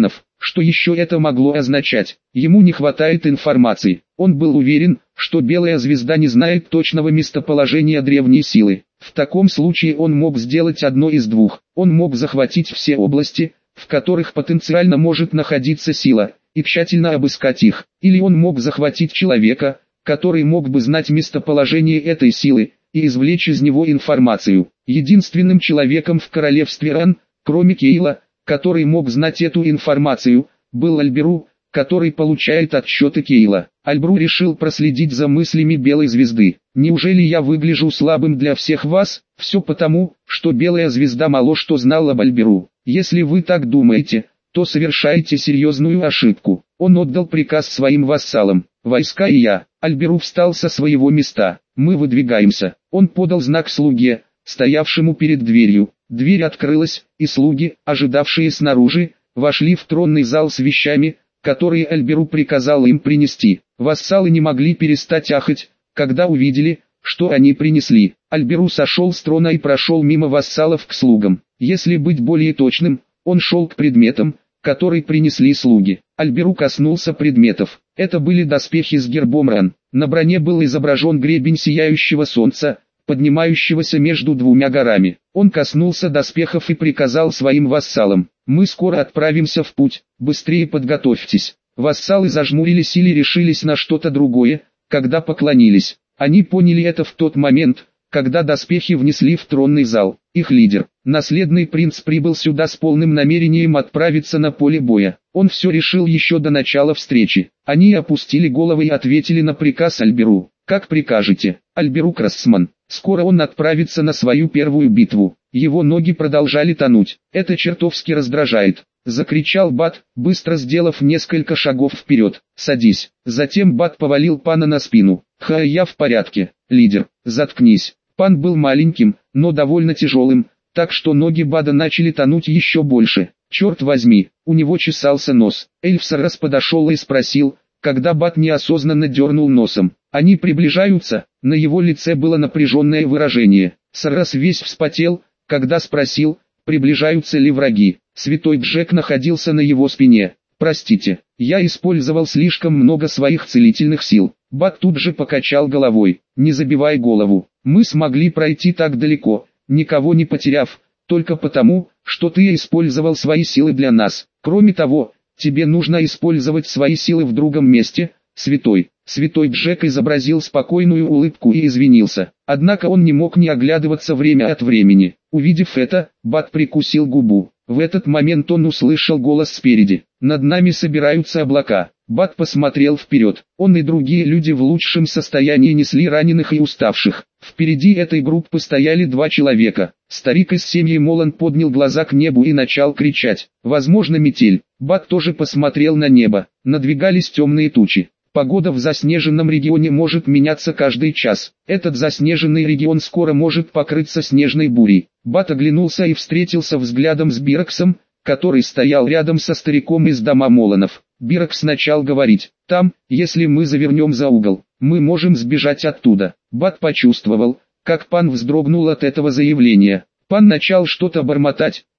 Что еще это могло означать? Ему не хватает информации. Он был уверен, что Белая Звезда не знает точного местоположения древней силы. В таком случае он мог сделать одно из двух. Он мог захватить все области, в которых потенциально может находиться сила, и тщательно обыскать их. Или он мог захватить человека, который мог бы знать местоположение этой силы, и извлечь из него информацию. Единственным человеком в королевстве Ран, кроме Кейла, который мог знать эту информацию, был Альберу, который получает отчеты Кейла. Альберу решил проследить за мыслями Белой Звезды. «Неужели я выгляжу слабым для всех вас? Все потому, что Белая Звезда мало что знала об Альберу. Если вы так думаете, то совершаете серьезную ошибку». Он отдал приказ своим вассалам: «Войска и я». Альберу встал со своего места. «Мы выдвигаемся». Он подал знак слуге, стоявшему перед дверью. Дверь открылась, и слуги, ожидавшие снаружи, вошли в тронный зал с вещами, которые Альберу приказал им принести. Вассалы не могли перестать ахать, когда увидели, что они принесли. Альберу сошел с трона и прошел мимо вассалов к слугам. Если быть более точным, он шел к предметам, которые принесли слуги. Альберу коснулся предметов. Это были доспехи с гербом Ран. На броне был изображен гребень сияющего солнца, поднимающегося между двумя горами. Он коснулся доспехов и приказал своим вассалам: «Мы скоро отправимся в путь, быстрее подготовьтесь». Вассалы зажмурились или решились на что-то другое, когда поклонились. Они поняли это в тот момент, когда доспехи внесли в тронный зал. Их лидер, наследный принц, прибыл сюда с полным намерением отправиться на поле боя. Он все решил еще до начала встречи. Они опустили головы и ответили на приказ Альберу: «Как прикажете, Альберу Красман». Скоро он отправится на свою первую битву. Его ноги продолжали тонуть. «Это чертовски раздражает», — закричал Бат, быстро сделав несколько шагов вперед. «Садись». Затем Бат повалил пана на спину. «Ха, я в порядке, лидер, заткнись». Пан был маленьким, но довольно тяжелым, так что ноги Бада начали тонуть еще больше. «Черт возьми, у него чесался нос». Эльф Саррас подошел и спросил, когда Бат неосознанно дернул носом: «Они приближаются?» На его лице было напряженное выражение. Саррас весь вспотел, когда спросил, приближаются ли враги. Святой Джек находился на его спине. «Простите, я использовал слишком много своих целительных сил». Бат тут же покачал головой. «Не забивай голову. Мы смогли пройти так далеко, никого не потеряв, только потому, что ты использовал свои силы для нас. Кроме того, тебе нужно использовать свои силы в другом месте, святой». Святой Джек изобразил спокойную улыбку и извинился. Однако он не мог не оглядываться время от времени. Увидев это, Бат прикусил губу. В этот момент он услышал голос спереди: «Над нами собираются облака». Бат посмотрел вперед. Он и другие люди в лучшем состоянии несли раненых и уставших. Впереди этой группы стояли два человека. Старик из семьи Молан поднял глаза к небу и начал кричать: «Возможно, метель». Бат тоже посмотрел на небо. Надвигались темные тучи. Погода в заснеженном регионе может меняться каждый час. Этот заснеженный регион скоро может покрыться снежной бурей. Бат оглянулся и встретился взглядом с Бироксом, который стоял рядом со стариком из дома Моланов. Бирокс начал говорить: «Там, если мы завернем за угол, мы можем сбежать оттуда». Бат почувствовал, как пан вздрогнул от этого заявления. Пан начал что-то бормотать,